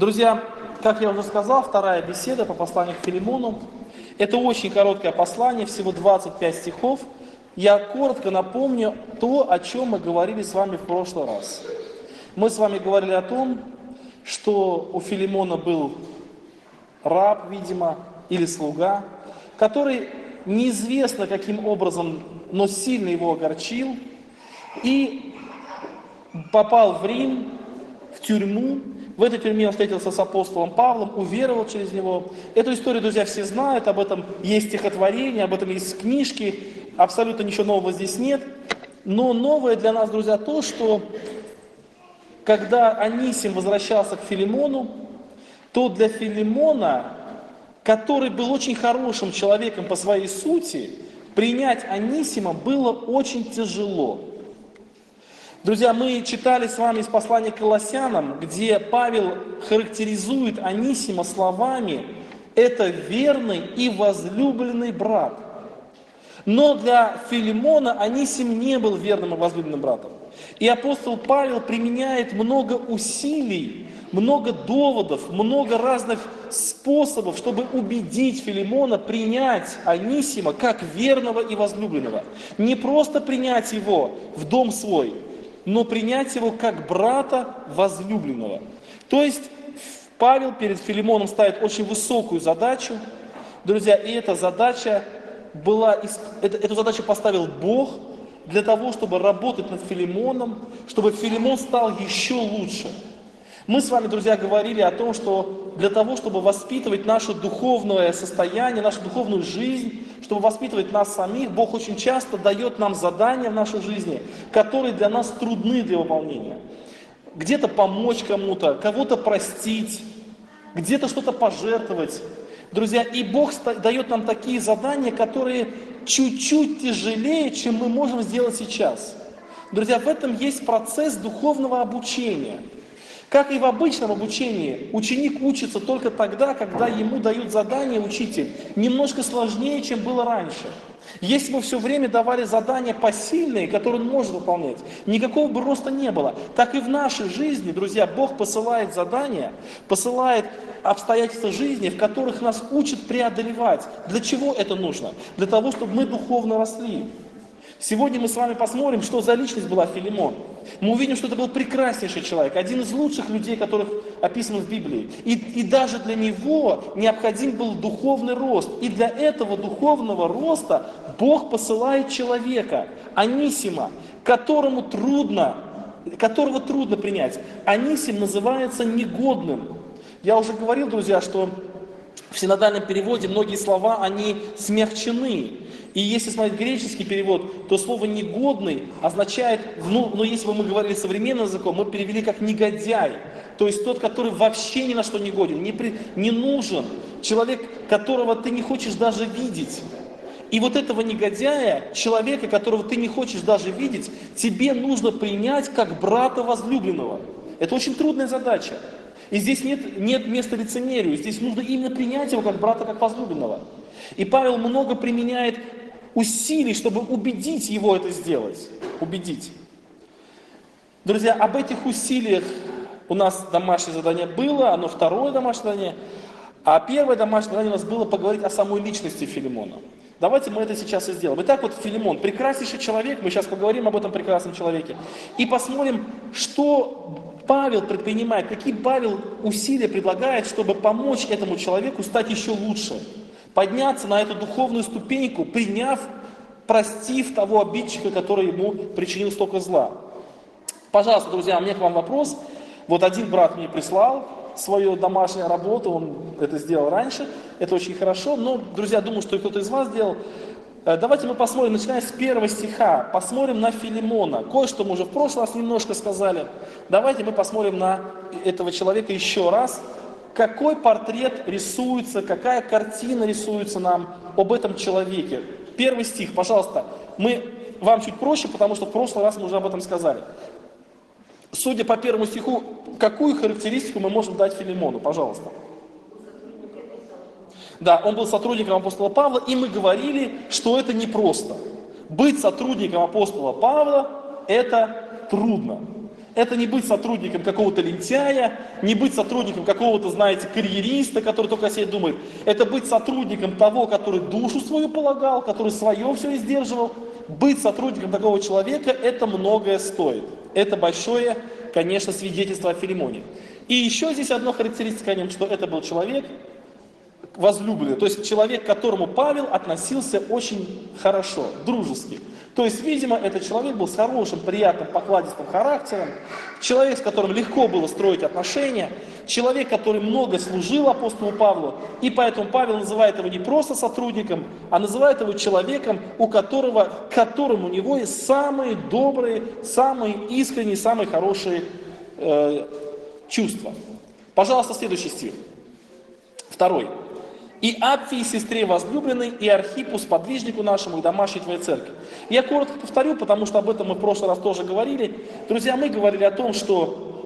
Друзья, как я уже сказал, вторая беседа по посланию к Филимону. Это очень короткое послание, всего 25 стихов. Я коротко напомню то, о чем мы говорили с вами в прошлый раз. Мы с вами говорили о том, что у Филимона был раб, видимо, или слуга, который неизвестно каким образом, но сильно его огорчил и попал в Рим, в тюрьму. В этой тюрьме он встретился с апостолом Павлом, уверовал через него. Эту историю, друзья, все знают, об этом есть стихотворение, об этом есть книжки, абсолютно ничего нового здесь нет. Но новое для нас, друзья, то, что когда Анисим возвращался к Филимону, то для Филимона, который был очень хорошим человеком по своей сути, принять Анисима было очень тяжело. Друзья, мы читали с вами из послания к Колоссянам, где Павел характеризует Анисима словами «это верный и возлюбленный брат». Но для Филимона Анисим не был верным и возлюбленным братом. И апостол Павел применяет много усилий, много доводов, много разных способов, чтобы убедить Филимона принять Анисима как верного и возлюбленного. Не просто принять его в дом свой, но принять его как брата возлюбленного. То есть Павел перед Филимоном ставит очень высокую задачу. Друзья, и эта задача эту задачу поставил Бог для того, чтобы работать над Филимоном, чтобы Филимон стал еще лучше. Мы с вами, друзья, говорили о том, что для того, чтобы воспитывать наше духовное состояние, нашу духовную жизнь, чтобы воспитывать нас самих, Бог очень часто дает нам задания в нашей жизни, которые для нас трудны для выполнения. Где-то помочь кому-то, кого-то простить, где-то что-то пожертвовать. Друзья, и Бог дает нам такие задания, которые чуть-чуть тяжелее, чем мы можем сделать сейчас. Друзья, в этом есть процесс духовного обучения. Как и в обычном обучении, ученик учится только тогда, когда ему дают задание учитель немножко сложнее, чем было раньше. Если бы все время давали задания посильные, которые он может выполнять, никакого бы роста не было. Так и в нашей жизни, друзья, Бог посылает задания, посылает обстоятельства жизни, в которых нас учат преодолевать. Для чего это нужно? Для того, чтобы мы духовно росли. Сегодня мы с вами посмотрим, что за личность была Филимон. Мы увидим, что это был прекраснейший человек, один из лучших людей, которых описано в Библии. И даже для него необходим был духовный рост. И для этого духовного роста Бог посылает человека, Анисима, которого трудно принять. Анисим называется негодным. Я уже говорил, друзья, что в синодальном переводе многие слова, они смягчены. И если смотреть греческий перевод, то слово «негодный» означает, если бы мы говорили современным языком, мы перевели как «негодяй». То есть тот, который вообще ни на что не годен, не нужен. Человек, которого ты не хочешь даже видеть. И вот этого негодяя, человека, которого ты не хочешь даже видеть, тебе нужно принять как брата возлюбленного. Это очень трудная задача. И здесь нет места лицемерию, здесь нужно именно принять его как брата, как возлюбленного. И Павел много применяет усилий, чтобы убедить его это сделать. Убедить. Друзья, об этих усилиях у нас домашнее задание было, оно второе домашнее задание. А первое домашнее задание у нас было поговорить о самой личности Филимона. Давайте мы это сейчас и сделаем. Итак, вот Филимон, прекраснейший человек, мы сейчас поговорим об этом прекрасном человеке. И посмотрим, что Павел предпринимает, какие Павел усилия предлагает, чтобы помочь этому человеку стать еще лучше. Подняться на эту духовную ступеньку, простив того обидчика, который ему причинил столько зла. Пожалуйста, друзья, у меня к вам вопрос. Вот один брат мне прислал свою домашнюю работу, он это сделал раньше, это очень хорошо, но, друзья, думаю, что и кто-то из вас сделал. Давайте мы посмотрим, начиная с 1 стиха, посмотрим на Филимона. Кое-что мы уже в прошлый раз немножко сказали. Давайте мы посмотрим на этого человека еще раз. Какой портрет рисуется, какая картина рисуется нам об этом человеке. 1 стих, пожалуйста. Вам чуть проще, потому что в прошлый раз мы уже об этом сказали. Судя по 1 стиху, какую характеристику мы можем дать Филимону? Пожалуйста. Да, он был сотрудником апостола Павла, и мы говорили, что это непросто. Быть сотрудником апостола Павла – это трудно. Это не быть сотрудником какого-то лентяя, не быть сотрудником какого-то, знаете, карьериста, который только о себе думает. Это быть сотрудником того, который душу свою полагал, который свое все издерживал. Быть сотрудником такого человека, это многое стоит. Это большое, конечно, свидетельство о Филимоне. И еще здесь одна характеристика о нем, что это был человек возлюбленный, то есть человек, к которому Павел относился очень хорошо, дружески. То есть, видимо, этот человек был с хорошим, приятным, покладистым характером, человек, с которым легко было строить отношения, человек, который много служил апостолу Павлу, и поэтому Павел называет его не просто сотрудником, а называет его человеком, к которому у него есть самые добрые, самые искренние, самые хорошие чувства. Пожалуйста, следующий стих. 2. «И Апфии, сестре возлюбленной, и Архипу, сподвижнику нашему, и домашней твоей церкви». Я коротко повторю, потому что об этом мы в прошлый раз тоже говорили. Друзья, мы говорили о том, что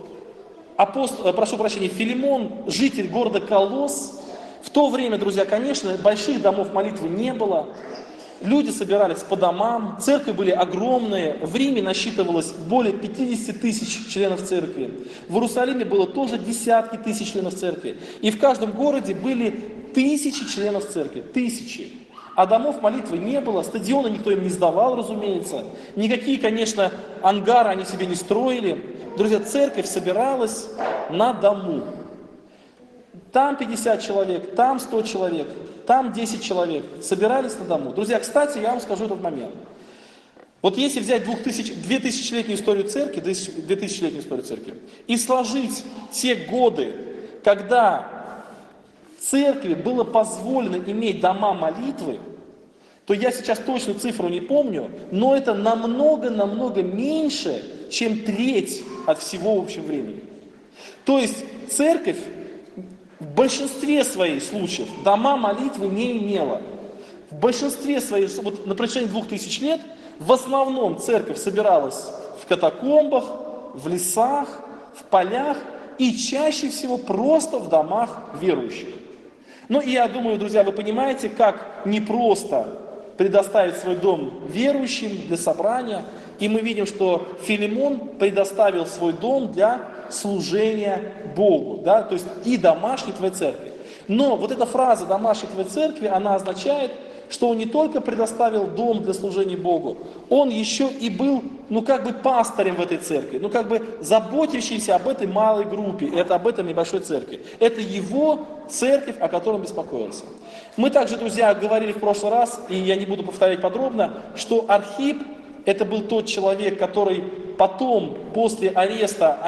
Филимон, житель города Колосс, в то время, друзья, конечно, больших домов молитвы не было. Люди собирались по домам, церкви были огромные, в Риме насчитывалось более 50 тысяч членов церкви, в Иерусалиме было тоже десятки тысяч членов церкви, и в каждом городе были тысячи членов церкви, тысячи. А домов молитвы не было, стадиона никто им не сдавал, разумеется, никакие, конечно, ангары они себе не строили. Друзья, церковь собиралась на дому. Там 50 человек, там 100 человек, там 10 человек собирались на дому. Друзья, кстати, я вам скажу этот момент. Вот если взять 2000-летнюю историю церкви, 2000-летнюю историю церкви, и сложить те годы, когда церкви было позволено иметь дома молитвы, то я сейчас точную цифру не помню, но это намного меньше, чем треть от всего общего времени. То есть церковь в большинстве своих случаев дома молитвы не имела. В большинстве своих, вот на протяжении 2000 лет, в основном церковь собиралась в катакомбах, в лесах, в полях и чаще всего просто в домах верующих. Ну и я думаю, друзья, вы понимаете, как непросто предоставить свой дом верующим для собрания. И мы видим, что Филимон предоставил свой дом для служения Богу, да, то есть и домашней твоей церкви. Но вот эта фраза «домашней твоей церкви», она означает, что он не только предоставил дом для служения Богу, он еще и был, пастором в этой церкви, заботящийся об этой малой группе, об этой небольшой церкви. Это его церковь, о которой он беспокоился. Мы также, друзья, говорили в прошлый раз, и я не буду повторять подробно, что Архип — это был тот человек, который потом, после ареста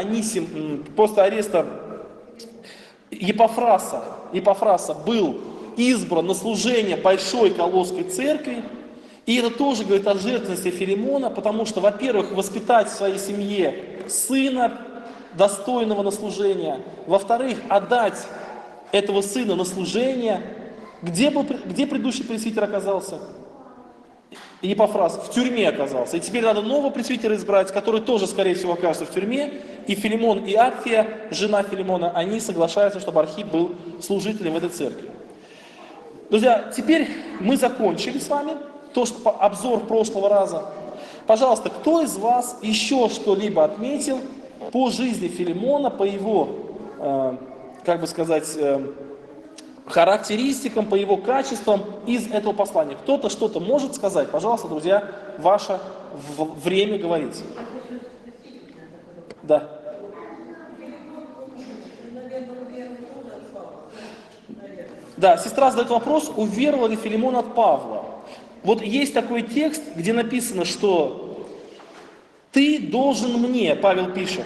Епафраса был избран на служение большой Колосской церкви. И это тоже говорит о жертвенности Филимона, потому что, во-первых, воспитать в своей семье сына, достойного на служение, во-вторых, отдать этого сына на служение. Где предыдущий пресвитер оказался? Епафрас в тюрьме оказался. И теперь надо нового пресвитера избрать, который тоже, скорее всего, окажется в тюрьме. И Филимон и Апфия, жена Филимона, они соглашаются, чтобы Архип был служителем в этой церкви. Друзья, теперь мы закончили с вами обзор прошлого раза. Пожалуйста, кто из вас еще что-либо отметил по жизни Филимона, по его, характеристикам, по его качествам из этого послания? Кто-то что-то может сказать? Пожалуйста, друзья, ваше время говорить. Да. Да, сестра задает вопрос, уверовал ли Филимон от Павла. Вот есть такой текст, где написано, что ты должен мне, Павел пишет,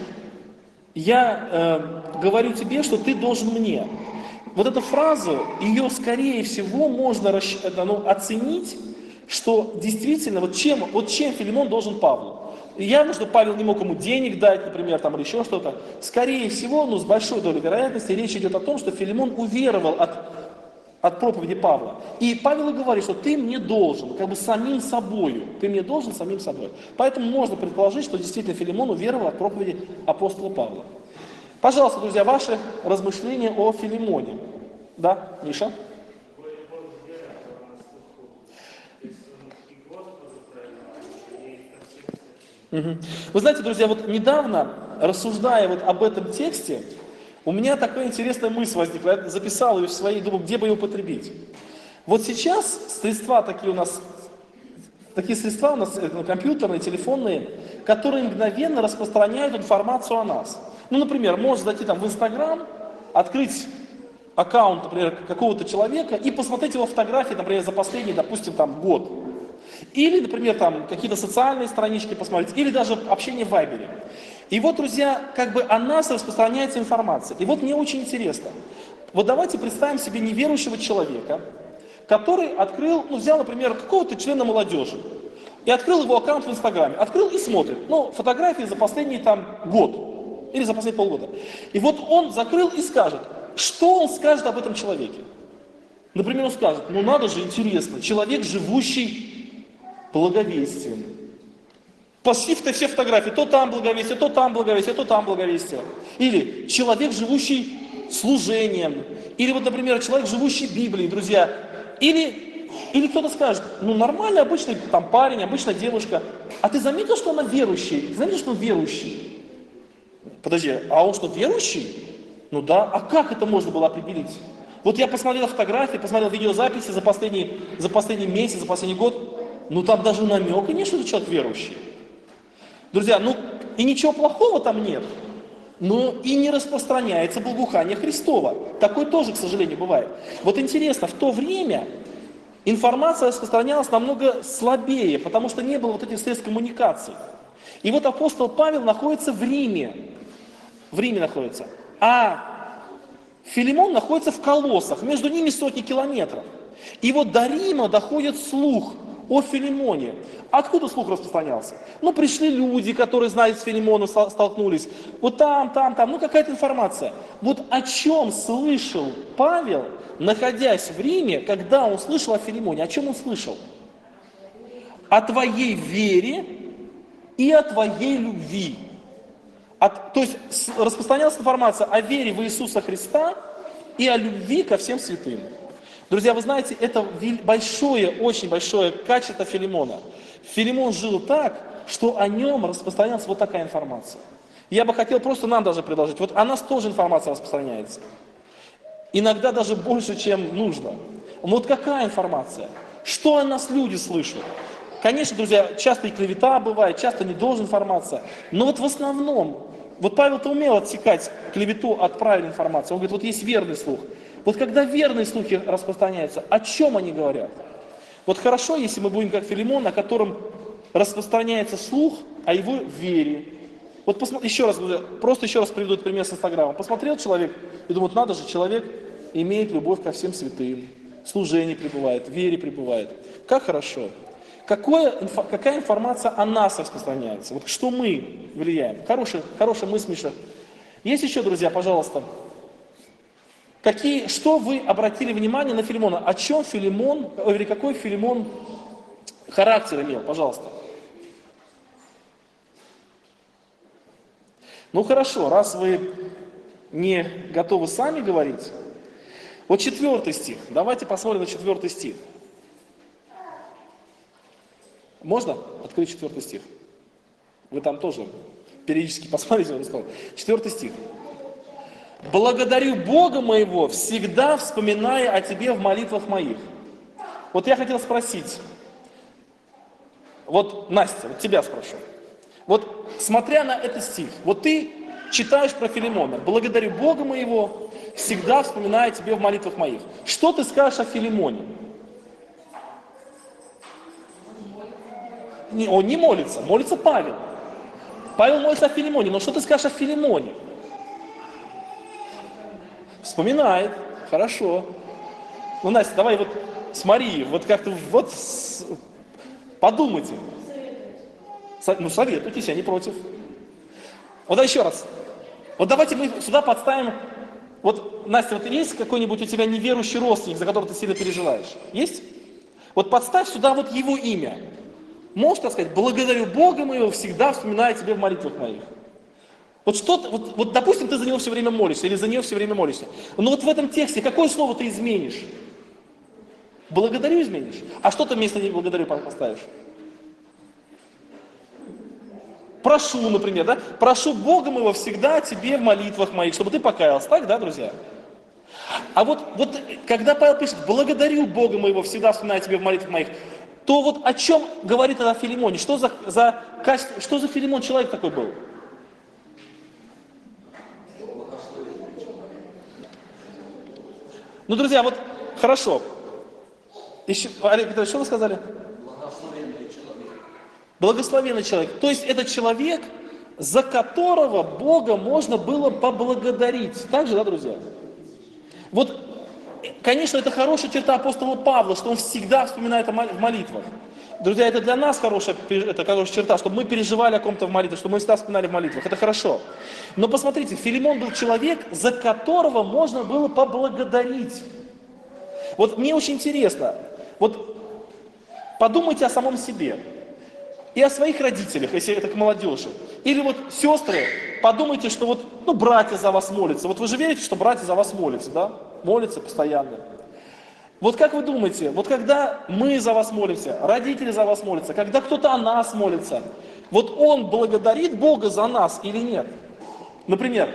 я говорю тебе, что ты должен мне. Вот эту фразу, ее скорее всего можно оценить, что действительно, чем Филимон должен Павлу. Явно, что Павел не мог ему денег дать, например, или еще что-то. Скорее всего, с большой долей вероятности, речь идет о том, что Филимон уверовал от проповеди Павла. И Павел и говорит, что ты мне должен, самим собою. Ты мне должен самим собой. Поэтому можно предположить, что действительно Филимон уверовал от проповеди апостола Павла. Пожалуйста, друзья, ваши размышления о Филимоне. Да, Миша? Угу. Вы знаете, друзья, вот недавно рассуждая вот об этом тексте, у меня такая интересная мысль возникла. Я записал ее в своей, думаю, где бы ее употребить. Вот сейчас такие средства у нас компьютерные, телефонные, которые мгновенно распространяют информацию о нас. Ну, например, можно зайти там в Инстаграм, открыть аккаунт, например, какого-то человека и посмотреть его фотографии, например, за последний, допустим, там, год. Или, например, там, какие-то социальные странички посмотреть, или даже общение в Вайбере. И вот, друзья, как бы о нас распространяется информация. И вот мне очень интересно. Вот давайте представим себе неверующего человека, который открыл, взял, например, какого-то члена молодежи и открыл его аккаунт в Инстаграме. Открыл и смотрит. Фотографии за последний там год или за последние полгода. И вот он закрыл и скажет, что он скажет об этом человеке. Например, он скажет, надо же, интересно, человек, живущий благовестием. Пошли-то все фотографии, то там благовестие, то там благовестие, то там благовестие. Или человек, живущий служением. Или вот, например, человек, живущий Библией, друзья. Или кто-то скажет, нормальный, обычный там парень, обычная девушка. А ты заметил, что она верующий? Ты заметил, что он верующий? Подожди, а он что, верующий? Да, а как это можно было определить? Вот я посмотрел фотографии, посмотрел видеозаписи за последний месяц, за последний год. Там даже намека нет, что это человек верующий. Друзья, и ничего плохого там нет. Но и не распространяется благоухание Христова. Такое тоже, к сожалению, бывает. Вот интересно, в то время информация распространялась намного слабее, потому что не было вот этих средств коммуникации. И вот апостол Павел находится в Риме. В Риме находится. А Филимон находится в Колоссах. Между ними сотни километров. И вот до Рима доходит слух о Филимоне. Откуда слух распространялся? Пришли люди, которые знают с Филимоном, столкнулись. Вот там, какая-то информация. Вот о чем слышал Павел, находясь в Риме, когда он слышал о Филимоне? О чем он слышал? О твоей вере и о твоей любви. То есть распространялась информация о вере в Иисуса Христа и о любви ко всем святым. Друзья, вы знаете, это очень большое качество Филимона. Филимон жил так, что о нем распространялась вот такая информация. Я бы хотел просто нам даже предложить, вот о нас тоже информация распространяется. Иногда даже больше, чем нужно. Вот какая информация? Что о нас люди слышат? Конечно, друзья, часто и клевета бывает, часто не должна информация. Но вот в основном, вот Павел-то умел отсекать клевету от правильной информации. Он говорит, вот есть верный слух. Вот когда верные слухи распространяются, о чем они говорят? Вот хорошо, если мы будем как Филимон, о котором распространяется слух о его вере. Вот еще раз приведу этот пример с Инстаграма. Посмотрел человек и думает, надо же, человек имеет любовь ко всем святым, в служении пребывает, в вере пребывает. Как хорошо. Какая информация о нас распространяется? Вот что мы влияем? Хорошая мысль, Миша. Есть еще, друзья, пожалуйста. Что вы обратили внимание на Филимона? О чем Филимон, или какой Филимон характер имел? Пожалуйста. Хорошо, раз вы не готовы сами говорить. Вот 4 стих. Давайте посмотрим на 4 стих. Можно открыть 4 стих? Вы там тоже периодически посмотрите. 4 стих. «Благодарю Бога моего, всегда вспоминая о тебе в молитвах моих». Вот я хотел спросить, вот, Настя, вот тебя спрошу. Вот, смотря на этот стих, вот ты читаешь про Филимона. «Благодарю Бога моего, всегда вспоминая о тебе в молитвах моих». Что ты скажешь о Филимоне? Он не молится, молится Павел. Павел молится о Филимоне, но что ты скажешь о Филимоне? Вспоминает, хорошо. Настя, давай вот смотри, вот как-то подумайте. Советуйтесь, я не против. Вот еще раз. Вот давайте мы сюда подставим. Вот, Настя, вот есть какой-нибудь у тебя неверующий родственник, за которого ты сильно переживаешь? Есть? Вот подставь сюда вот его имя. Можешь так сказать, благодарю Бога моего, всегда вспоминая тебя в молитвах моих. Вот, допустим, ты за него все время молишься, или за нее все время молишься. Но вот в этом тексте какое слово ты изменишь? Благодарю изменишь? А что ты вместо них благодарю поставишь? прошу, например, да, прошу Бога моего всегда тебе в молитвах моих, чтобы ты покаялся. Так, да, друзья? А вот когда Павел пишет, благодарю Бога моего, всегда вспоминаю тебя в молитвах моих, то вот о чем говорит это о Филимоне? Что за качество, что за Филимон человек такой был? Ну, друзья, вот хорошо. Еще, Олег Петрович, что вы сказали? Благословенный человек. То есть это человек, за которого Бога можно было поблагодарить. Так же, да, друзья? Вот, конечно, это хорошая черта апостола Павла, что он всегда вспоминает в молитвах. Друзья, это для нас хорошая черта, чтобы мы переживали о ком-то в молитвах, чтобы мы всегда вспоминали в молитвах. Это хорошо. Но посмотрите, Филимон был человек, за которого можно было поблагодарить. Вот мне очень интересно, вот подумайте о самом себе. И о своих родителях, если это к молодежи. Или вот сестры, подумайте, что вот, ну, братья за вас молятся. Вот вы же верите, что братья за вас молятся, да? Молятся постоянно. Вот как вы думаете, вот когда мы за вас молимся, родители за вас молятся, когда кто-то о нас молится, вот он благодарит Бога за нас или нет? Например,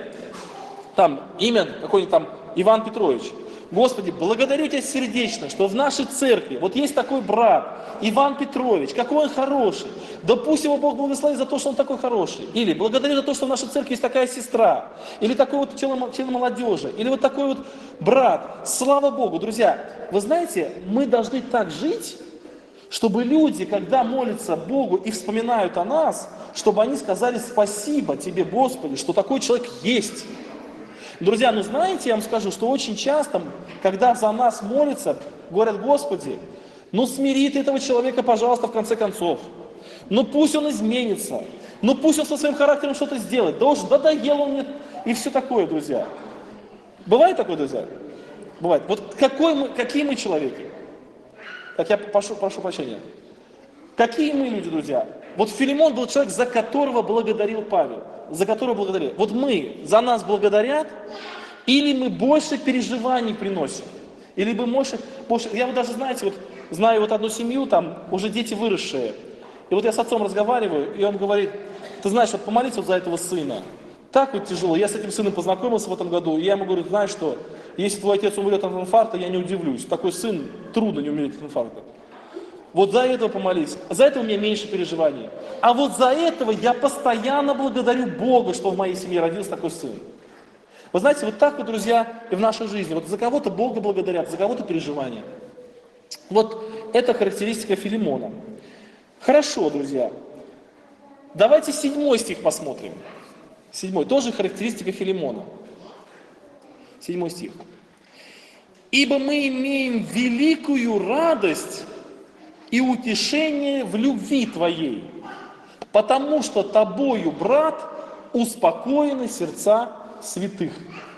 там имя какой-нибудь там Иван Петрович. Господи, благодарю Тебя сердечно, что в нашей церкви вот есть такой брат, Иван Петрович, какой он хороший. Да пусть его Бог благословит за то, что он такой хороший. Или благодарю за то, что в нашей церкви есть такая сестра. Или такой вот член молодежи. Или вот такой вот брат. Слава Богу, друзья. Вы знаете, мы должны так жить, чтобы люди, когда молятся Богу и вспоминают о нас, чтобы они сказали спасибо Тебе, Господи, что такой человек есть. Друзья, ну знаете, я вам скажу, что очень часто, когда за нас молятся, говорят, Господи, ну смири ты этого человека, пожалуйста, в конце концов. Ну пусть он изменится. Ну пусть он со своим характером что-то сделает. Да уж надоел он мне. И все такое, друзья. Бывает такое, друзья? Бывает. Вот какие мы человеки? Так, я прошу прощения. Какие мы люди, друзья? Вот Филимон был человек, за которого благодарил Павел. За которого благодарил. Вот мы, за нас благодарят, или мы больше переживаний приносим? Или мы больше... Я вот даже, знаете, вот знаю вот одну семью, там уже дети выросшие. И вот я с отцом разговариваю, и он говорит, ты знаешь, вот помолись вот за этого сына. Так вот тяжело. Я с этим сыном познакомился в этом году, и я ему говорю, знаешь что, если твой отец умрет от инфаркта, я не удивлюсь. Такой сын трудно не умереть от инфаркта. Вот за этого помолись. За это у меня меньше переживаний. А вот за этого я постоянно благодарю Бога, что в моей семье родился такой сын. Вы знаете, вот так вот, друзья, и в нашей жизни. Вот за кого-то Бога благодарят, за кого-то переживания. Вот это характеристика Филимона. Хорошо, друзья. Давайте 7 стих посмотрим. 7. Тоже характеристика Филимона. 7 стих. «Ибо мы имеем великую радость и утешение в любви Твоей, потому что Тобою, брат, успокоены сердца святых».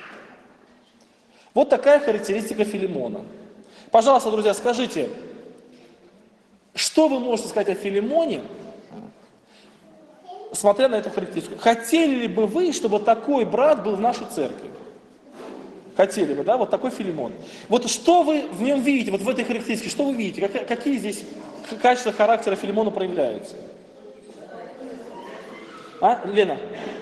Вот такая характеристика Филимона. Пожалуйста, друзья, скажите, что вы можете сказать о Филимоне, смотря на эту характеристику? Хотели ли бы вы, чтобы такой брат был в нашей церкви? Хотели бы, да, вот такой Филимон. Вот что вы в нем видите, вот в этой характеристике, что вы видите? Какие здесь качества характера Филимона проявляются? А, Лена?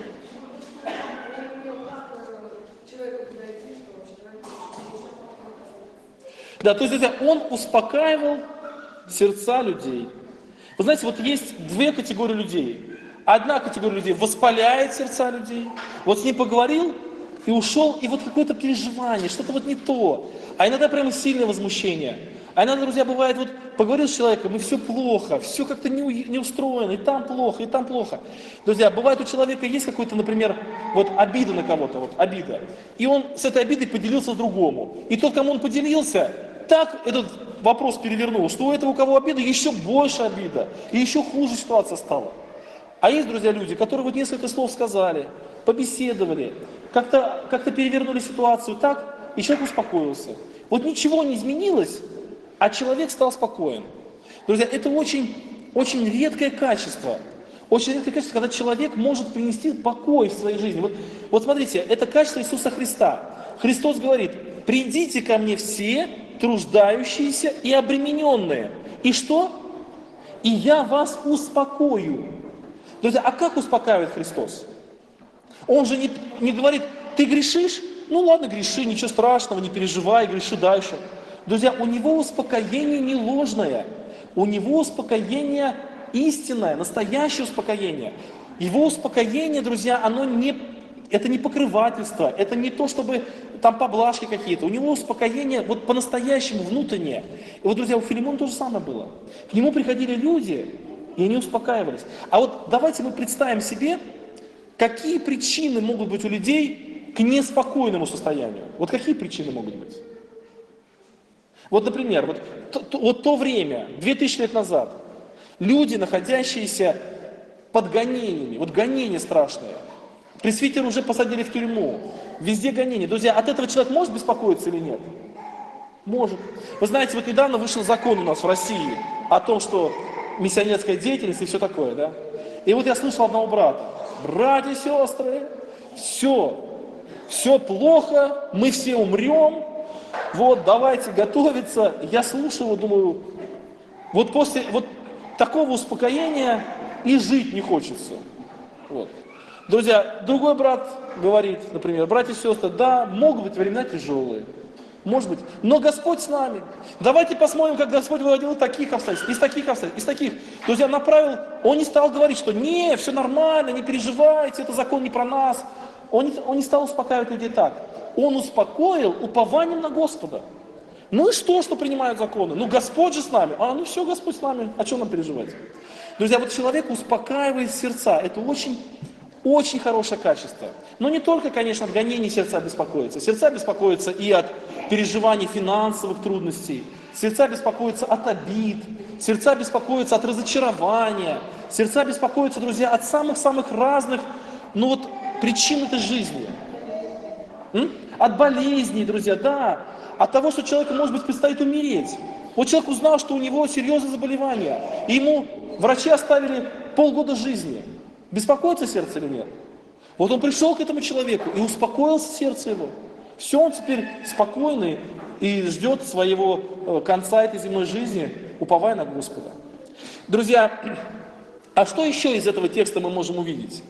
Да, то есть он успокаивал сердца людей. Вы знаете, вот есть 2 категории людей. Одна категория людей воспаляет сердца людей. Вот с ним поговорил и ушел, и вот какое-то переживание, что-то вот не то. А иногда прямо сильное возмущение. А иногда, друзья, бывает, вот поговорил с человеком, и все плохо, все как-то не устроено, и там плохо, и там плохо. Друзья, бывает у человека есть какой-то, например, вот обида на кого-то, вот обида. И он с этой обидой поделился другому. И тот, кому он поделился, так этот вопрос перевернул, что у этого, у кого обида, еще больше обида, и еще хуже ситуация стала. А есть, друзья, люди, которые вот несколько слов сказали, побеседовали, как-то перевернули ситуацию так, и человек успокоился. Вот ничего не изменилось, а человек стал спокоен. Друзья, это очень, очень редкое качество. Очень редкое качество, когда человек может принести покой в своей жизни. Вот смотрите, это качество Иисуса Христа. Христос говорит, придите ко мне все труждающиеся и обремененные. И что? И я вас успокою. Друзья, а как успокаивает Христос? Он же не говорит, ты грешишь? Ну ладно, греши, ничего страшного, не переживай, греши дальше. Друзья, у него успокоение не ложное, у него успокоение истинное, настоящее успокоение. Его успокоение, друзья, это не покрывательство, это не то, чтобы там поблажки какие-то. У него успокоение вот по-настоящему внутреннее. И вот, друзья, у Филимона то же самое было. К нему приходили люди, и они успокаивались. А вот давайте мы представим себе, какие причины могут быть у людей к неспокойному состоянию. Вот какие причины могут быть? Вот, например, вот то время, 2000 лет назад, люди, находящиеся под гонениями, вот гонения страшные, пресвитера уже посадили в тюрьму, везде гонения. Друзья, от этого человек может беспокоиться или нет? Может. Вы знаете, вот недавно вышел закон у нас в России о том, что миссионерская деятельность и все такое, да? И вот я слышал одного брата: братья и сестры, все плохо, мы все умрем, вот давайте готовиться. Я слушаю, думаю, вот после вот такого успокоения и жить не хочется. Вот. Друзья, другой брат говорит, например, братья и сестры, да, могут быть времена тяжелые, может быть, но Господь с нами. Давайте посмотрим, как Господь выводил таких обстоятельств, из таких обстоятельств, из таких. Друзья, направил, он не стал говорить, что не, все нормально, не переживайте, это закон не про нас. Он не стал успокаивать людей так. Он успокоил упованием на Господа. Ну и что принимают законы? Ну Господь же с нами. Ну все, Господь с нами, о чем нам переживать? Друзья, вот человек успокаивает сердца. Это очень хорошее качество. Но не только, конечно, от гонений сердца беспокоятся. Сердца беспокоятся и от переживаний финансовых трудностей. Сердца беспокоятся от обид. Сердца беспокоятся от разочарования. Сердца беспокоятся, друзья, от самых-самых разных, причин этой жизни. От болезней, друзья, да. От того, что человеку, может быть, предстоит умереть. Вот человек узнал, что у него серьезное заболевание. И ему врачи оставили полгода жизни. Беспокоится сердце или нет? Вот он пришел к этому человеку и успокоилось сердце его. Все, он теперь спокойный и ждет своего конца этой земной жизни, уповая на Господа. Друзья, а что еще из этого текста мы можем увидеть?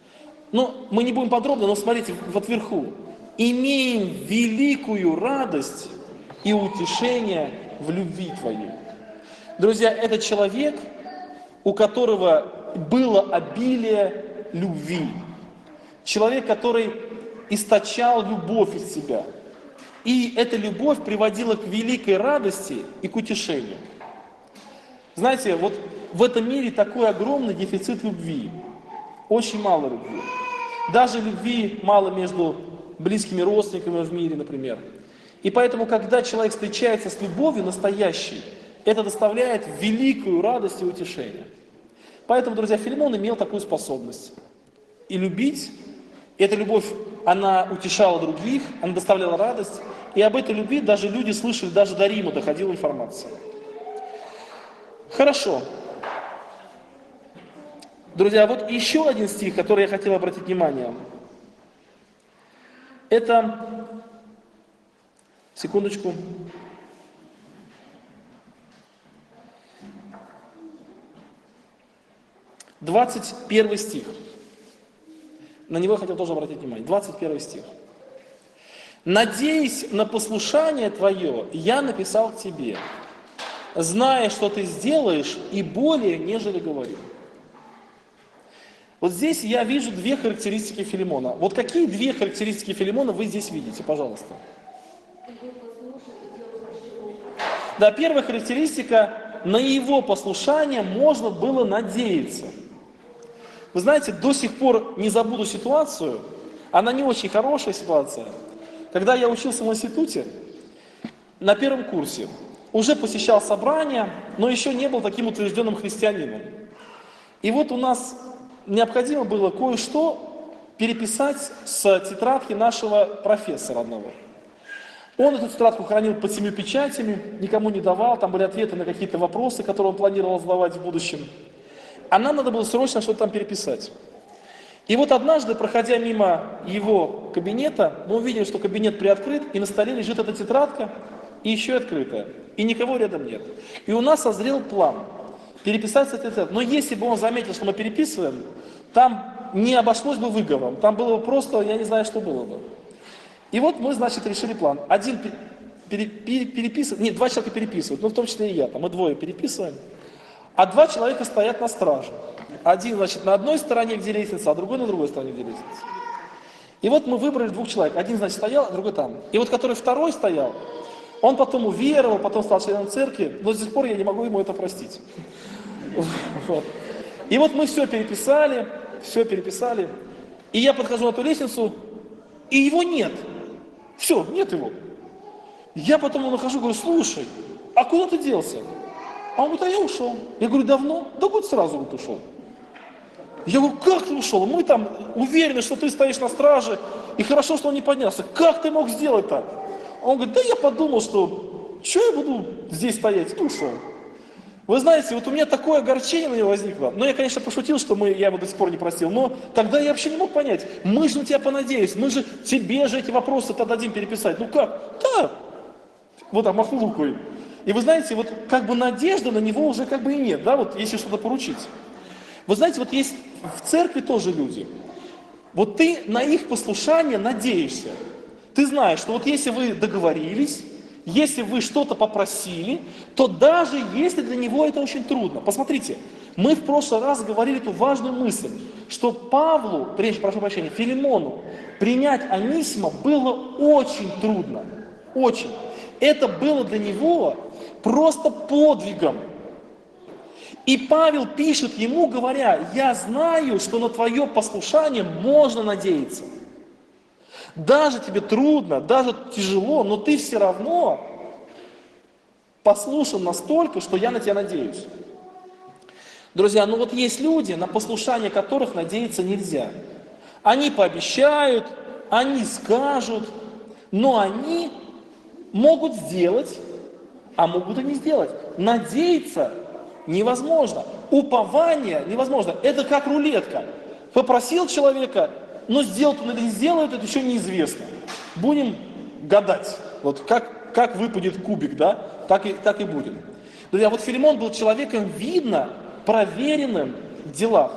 Мы не будем подробно, но смотрите, вот вверху. «Имеем великую радость и утешение в любви Твоей». Друзья, это человек, у которого было обилие любви. Человек, который источал любовь из себя. И эта любовь приводила к великой радости и к утешению. Знаете, вот в этом мире такой огромный дефицит любви. Очень мало любви. Даже любви мало между близкими родственниками в мире, например. И поэтому, когда человек встречается с любовью настоящей, это доставляет великую радость и утешение. Поэтому, друзья, Филимон имел такую способность. И любить, и эта любовь, она утешала других, она доставляла радость. И об этой любви даже люди слышали, даже до Рима доходила информация. Хорошо. Друзья, вот еще один стих, который я хотел обратить внимание. Это, секундочку, «21 стих. На него я хотел тоже обратить внимание. 21 стих. «Надеясь на послушание твое, я написал к тебе, зная, что ты сделаешь, и более, нежели говорю». Вот здесь я вижу две характеристики Филимона. Вот какие две характеристики Филимона вы здесь видите, пожалуйста? Да, первая характеристика, на его послушание можно было надеяться. Вы знаете, до сих пор не забуду ситуацию, она не очень хорошая ситуация. Когда я учился в институте, на первом курсе, уже посещал собрания, но еще не был таким утвержденным христианином. И вот у нас необходимо было кое-что переписать с тетрадки нашего профессора одного. Он эту тетрадку хранил под 7 печатями, никому не давал, там были ответы на какие-то вопросы, которые он планировал задавать в будущем. А нам надо было срочно что-то там переписать. И вот однажды, проходя мимо его кабинета, мы увидели, что кабинет приоткрыт, и на столе лежит эта тетрадка, и еще и открытая. И никого рядом нет. И у нас созрел план. Переписать это. Но если бы он заметил, что мы переписываем, там не обошлось бы выговором, там было бы просто, я не знаю, что было бы. И вот мы, значит, решили план. Один переписывает, нет, два человека переписывают, ну в том числе и я, там мы двое переписываем, а два человека стоят на страже. Один, значит, на одной стороне, где лестница, а другой на другой стороне, где лестница. И вот мы выбрали двух человек. Один, значит, стоял, а другой там. И вот который второй стоял, он потом уверовал, потом стал членом церкви, но до сих пор я не могу ему это простить. Вот. И вот мы все переписали, и я подхожу на эту лестницу, и его нет. Все, нет его. Я потом его нахожу, говорю, слушай, а куда ты делся? А он говорит, а я ушел. Я говорю, давно? Да вот сразу вот ушел. Я говорю, как ты ушел? Мы там уверены, что ты стоишь на страже, и хорошо, что он не поднялся. Как ты мог сделать так? Он говорит, да я подумал, что я буду здесь стоять, и ушел. Вы знаете, вот у меня такое огорчение на него возникло. Но я, конечно, пошутил, что я его до сих пор не простил, но тогда я вообще не мог понять. Мы же на тебя понадеялись, мы же тебе же эти вопросы-то дадим переписать. Ну как? Да. Вот так, махнул рукой. И вы знаете, вот как бы надежды на него уже как бы и нет, да, вот если что-то поручить. Вы знаете, вот есть в церкви тоже люди. Вот ты на их послушание надеешься. Ты знаешь, что вот если вы договорились, если вы что-то попросили, то даже если для него это очень трудно. Посмотрите, мы в прошлый раз говорили эту важную мысль, что Павлу, прошу прощения, Филимону, принять Анисима было очень трудно. Очень. Это было для него просто подвигом. И Павел пишет ему, говоря, я знаю, что на твое послушание можно надеяться. Даже тебе трудно, даже тяжело, но ты все равно послушан настолько, что я на тебя надеюсь. Друзья, ну вот есть люди, на послушание которых надеяться нельзя. Они пообещают, они скажут, но они могут сделать, а могут и не сделать. Надеяться невозможно. Упование невозможно. Это как рулетка. Попросил человека, но сделает он или не сделает, это еще неизвестно. Будем гадать. Вот как выпадет кубик, да, так и будет. Друзья, вот Филимон был человеком, видно, проверенным в делах.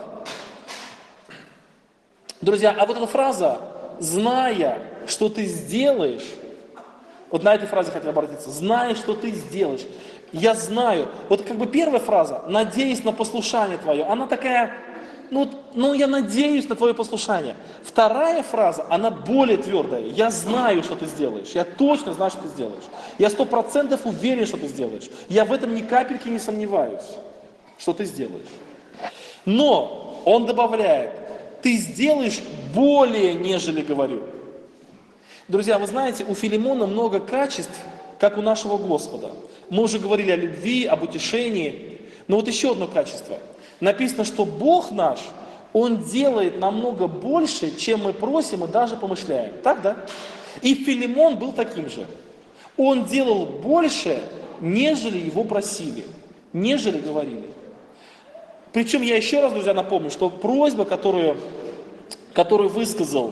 Друзья, а вот эта фраза, зная, что ты сделаешь, вот на этой фразе хотел обратиться, зная, что ты сделаешь. Я знаю. Вот как бы первая фраза, надеюсь на послушание твое, она такая, я надеюсь на твое послушание. Вторая фраза, она более твердая. Я знаю, что ты сделаешь. Я точно знаю, что ты сделаешь. Я 100% уверен, что ты сделаешь. Я в этом ни капельки не сомневаюсь, что ты сделаешь. Но он добавляет, ты сделаешь более, нежели говорю. Друзья, вы знаете, у Филимона много качеств, как у нашего Господа. Мы уже говорили о любви, об утешении. Но вот еще одно качество. Написано, что Бог наш, Он делает намного больше, чем мы просим и даже помышляем. Так, да? И Филимон был таким же. Он делал больше, нежели его просили, нежели говорили. Причем я еще раз, друзья, напомню, что просьба, которую высказал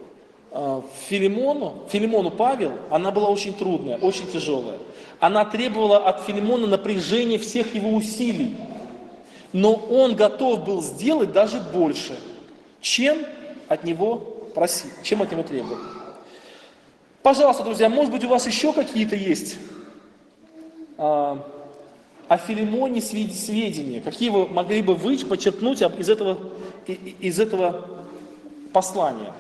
Филимону Павел, она была очень трудная, очень тяжелая. Она требовала от Филимона напряжения всех его усилий. Но он готов был сделать даже больше, чем от него просили, чем от него требовали. Пожалуйста, друзья, может быть, у вас еще какие-то есть о Филимоне сведения, какие вы могли бы почерпнуть из этого послания.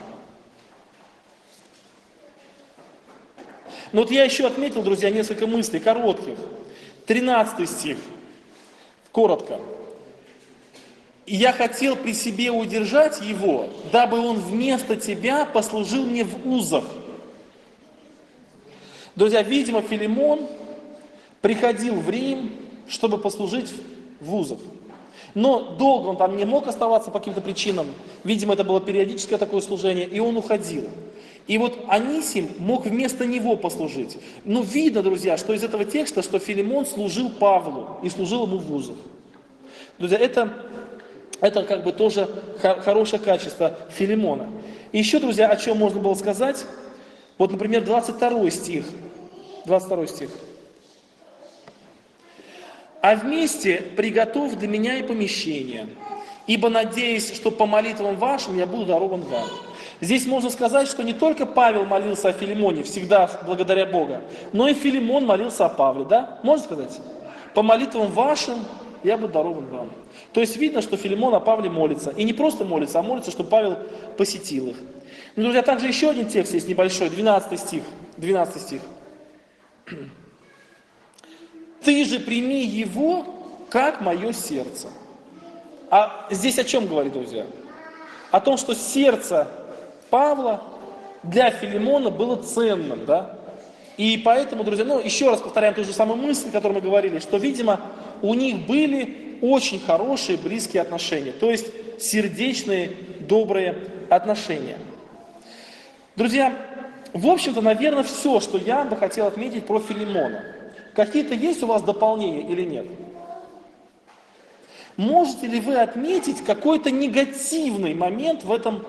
Но вот я еще отметил, друзья, несколько мыслей коротких. 13 стих, коротко. «И я хотел при себе удержать его, дабы он вместо тебя послужил мне в узах». Друзья, видимо, Филимон приходил в Рим, чтобы послужить в узах. Но долго он там не мог оставаться по каким-то причинам. Видимо, это было периодическое такое служение, и он уходил. И вот Анисим мог вместо него послужить. Но видно, друзья, что из этого текста, что Филимон служил Павлу и служил ему в вузах. Друзья, это как бы тоже хорошее качество Филимона. И еще, друзья, о чем можно было сказать. Вот, например, 22 стих. а вместе приготовь для меня и помещение, ибо надеюсь, что по молитвам вашим я буду дарован вам». Здесь можно сказать, что не только Павел молился о Филимоне, всегда благодаря Бога, но и Филимон молился о Павле, да? Можно сказать? «По молитвам вашим я буду дарован вам». То есть видно, что Филимон о Павле молится. И не просто молится, а молится, чтобы Павел посетил их. Ну, друзья, также еще один текст есть небольшой, 12 стих. 12 стих. «Ты же прими его, как мое сердце». А здесь о чем говорит, друзья? О том, что сердце Павла для Филимона было ценным, да? И поэтому, друзья, еще раз повторяем ту же самую мысль, о которой мы говорили, что, видимо, у них были очень хорошие, близкие отношения, то есть сердечные, добрые отношения. Друзья, в общем-то, наверное, все, что я бы хотел отметить про Филимона. Какие-то есть у вас дополнения или нет? Можете ли вы отметить какой-то негативный момент в этом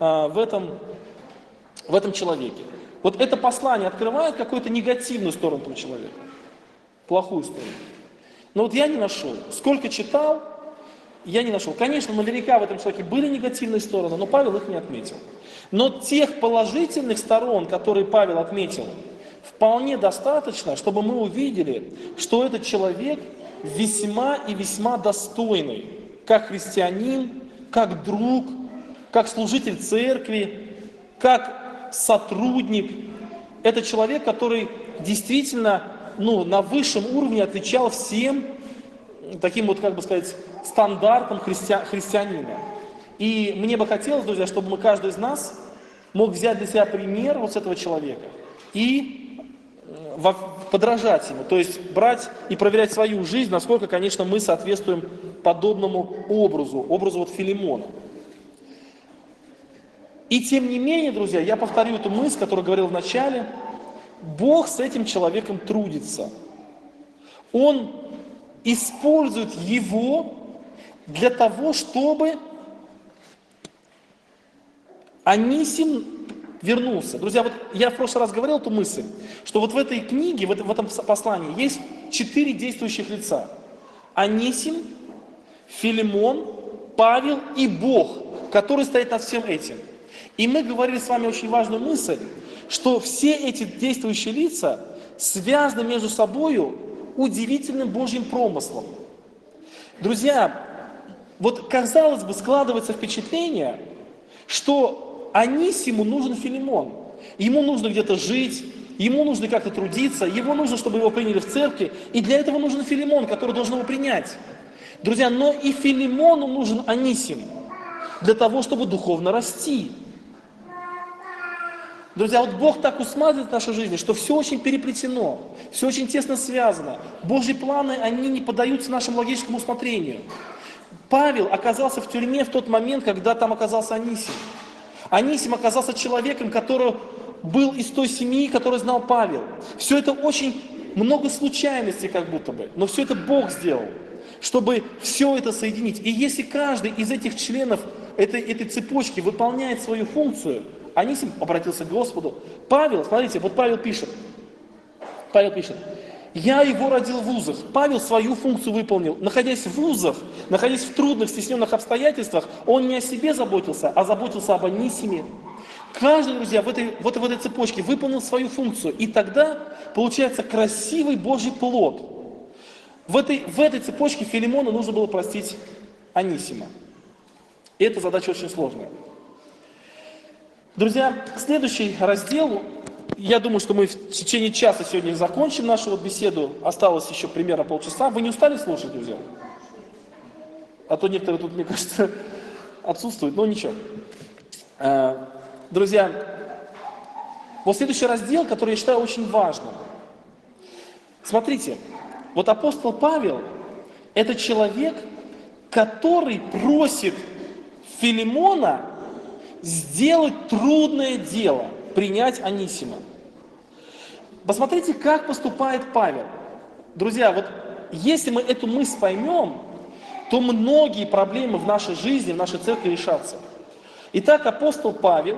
человеке? Вот это послание открывает какую-то негативную сторону этого человека, плохую сторону. Но вот я не нашел. Сколько читал, я не нашел. Конечно, наверняка в этом человеке были негативные стороны, но Павел их не отметил. Но тех положительных сторон, которые Павел отметил, вполне достаточно, чтобы мы увидели, что этот человек весьма и весьма достойный, как христианин, как друг, как служитель церкви, как сотрудник. Это человек, который действительно на высшем уровне отвечал всем таким вот, как бы сказать, стандартам христианина. И мне бы хотелось, друзья, чтобы каждый из нас мог взять для себя пример вот с этого человека и подражать ему, то есть брать и проверять свою жизнь, насколько, конечно, мы соответствуем подобному образу вот Филимона. И тем не менее, друзья, я повторю эту мысль, которую говорил в начале, Бог с этим человеком трудится. Он использует его для того, чтобы Анисим вернулся. Друзья, вот я в прошлый раз говорил эту мысль, что вот в этой книге, в этом послании есть 4 действующих лица. Анисим, Филимон, Павел и Бог, который стоит над всем этим. И мы говорили с вами очень важную мысль, что все эти действующие лица связаны между собой удивительным Божьим промыслом. Друзья, вот казалось бы, складывается впечатление, что Анисиму нужен Филимон. Ему нужно где-то жить, ему нужно как-то трудиться, ему нужно, чтобы его приняли в церкви, и для этого нужен Филимон, который должен его принять. Друзья, но и Филимону нужен Анисим для того, чтобы духовно расти. Друзья, вот Бог так усматривает в нашей жизни, что все очень переплетено, все очень тесно связано. Божьи планы, они не поддаются нашему логическому усмотрению. Павел оказался в тюрьме в тот момент, когда там оказался Анисим. Анисим оказался человеком, который был из той семьи, который знал Павел. Все это очень много случайностей как будто бы, но все это Бог сделал, чтобы все это соединить. И если каждый из этих членов этой цепочки выполняет свою функцию, Анисим обратился к Господу. Павел, смотрите, вот Павел пишет, я его родил в вузах. Павел свою функцию выполнил. Находясь в вузах, находясь в трудных, стесненных обстоятельствах, он не о себе заботился, а заботился об Анисиме. Каждый, друзья, в этой цепочке выполнил свою функцию. И тогда получается красивый Божий плод. В этой цепочке Филимону нужно было простить Анисима. И эта задача очень сложная. Друзья, следующий раздел, я думаю, что мы в течение часа сегодня закончим нашу беседу, осталось еще примерно полчаса. Вы не устали слушать, друзья? А то некоторые тут, мне кажется, отсутствуют, но ничего. Друзья, вот следующий раздел, который я считаю очень важным. Смотрите, вот апостол Павел – это человек, который просит Филимона сделать трудное дело, принять Анисима. Посмотрите, как поступает Павел. Друзья, вот если мы эту мысль поймем, то многие проблемы в нашей жизни, в нашей церкви решатся. Итак, апостол Павел,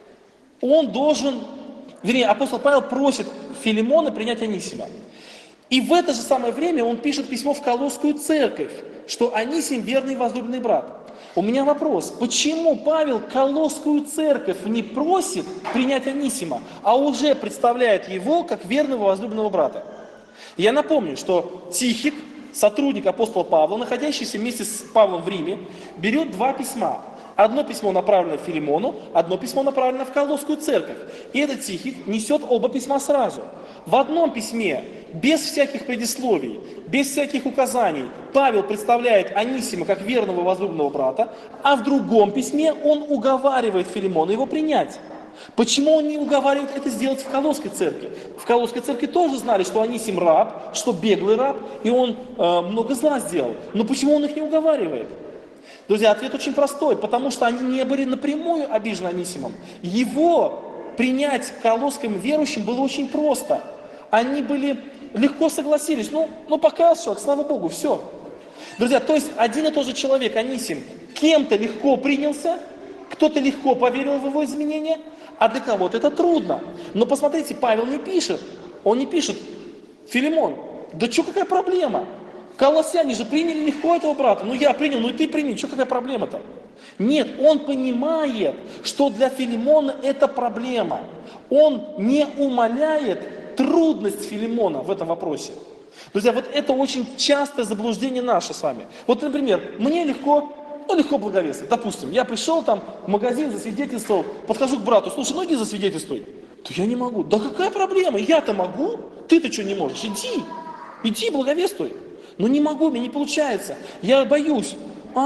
апостол Павел просит Филимона принять Анисима. И в это же самое время он пишет письмо в Колосскую церковь, что Анисим верный возлюбленный брат. У меня вопрос, почему Павел Колосскую церковь не просит принять Анисима, а уже представляет его как верного возлюбленного брата? Я напомню, что Тихик, сотрудник апостола Павла, находящийся вместе с Павлом в Риме, берет два письма. Одно письмо направлено Филимону, одно письмо направлено в Колосскую церковь. И этот Тихик несет оба письма сразу. В одном письме, без всяких предисловий, без всяких указаний, Павел представляет Анисима как верного возлюбленного брата, а в другом письме он уговаривает Филимона его принять. Почему он не уговаривает это сделать в Колосской церкви? В Колосской церкви тоже знали, что Анисим раб, что беглый раб, и он много зла сделал. Но почему он их не уговаривает? Друзья, ответ очень простой, потому что они не были напрямую обижены Анисимом. Его принять колосским верующим было очень просто. Они были легко согласились. Ну покаял человек, слава Богу, все. Друзья, то есть один и тот же человек, Анисим, кем-то легко принялся, кто-то легко поверил в его изменения, а для кого-то это трудно. Но посмотрите, Павел не пишет, он не пишет: Филимон, да что, какая проблема? Колоссяне же приняли легко этого брата. Ну я принял, ну и ты прими, что, какая проблема-то? Нет, он понимает, что для Филимона это проблема. Он не умаляет трудность Филимона в этом вопросе. Друзья, вот это очень частое заблуждение наше с вами. Вот, например, мне легко благовествовать. Допустим, я пришел там в магазин, засвидетельствовал, подхожу к брату: слушай, ну иди засвидетельствуй. Да я не могу. Да какая проблема? Я-то могу, ты-то что не можешь? Иди благовествуй. Но не могу, мне не получается. Я боюсь.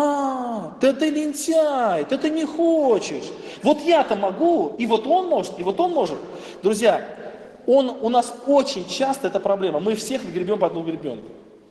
Да ты лентяй, да ты не хочешь. Вот я-то могу, и вот он может, и вот он может. Друзья, у нас очень часто эта проблема. Мы всех гребем по одному гребенку.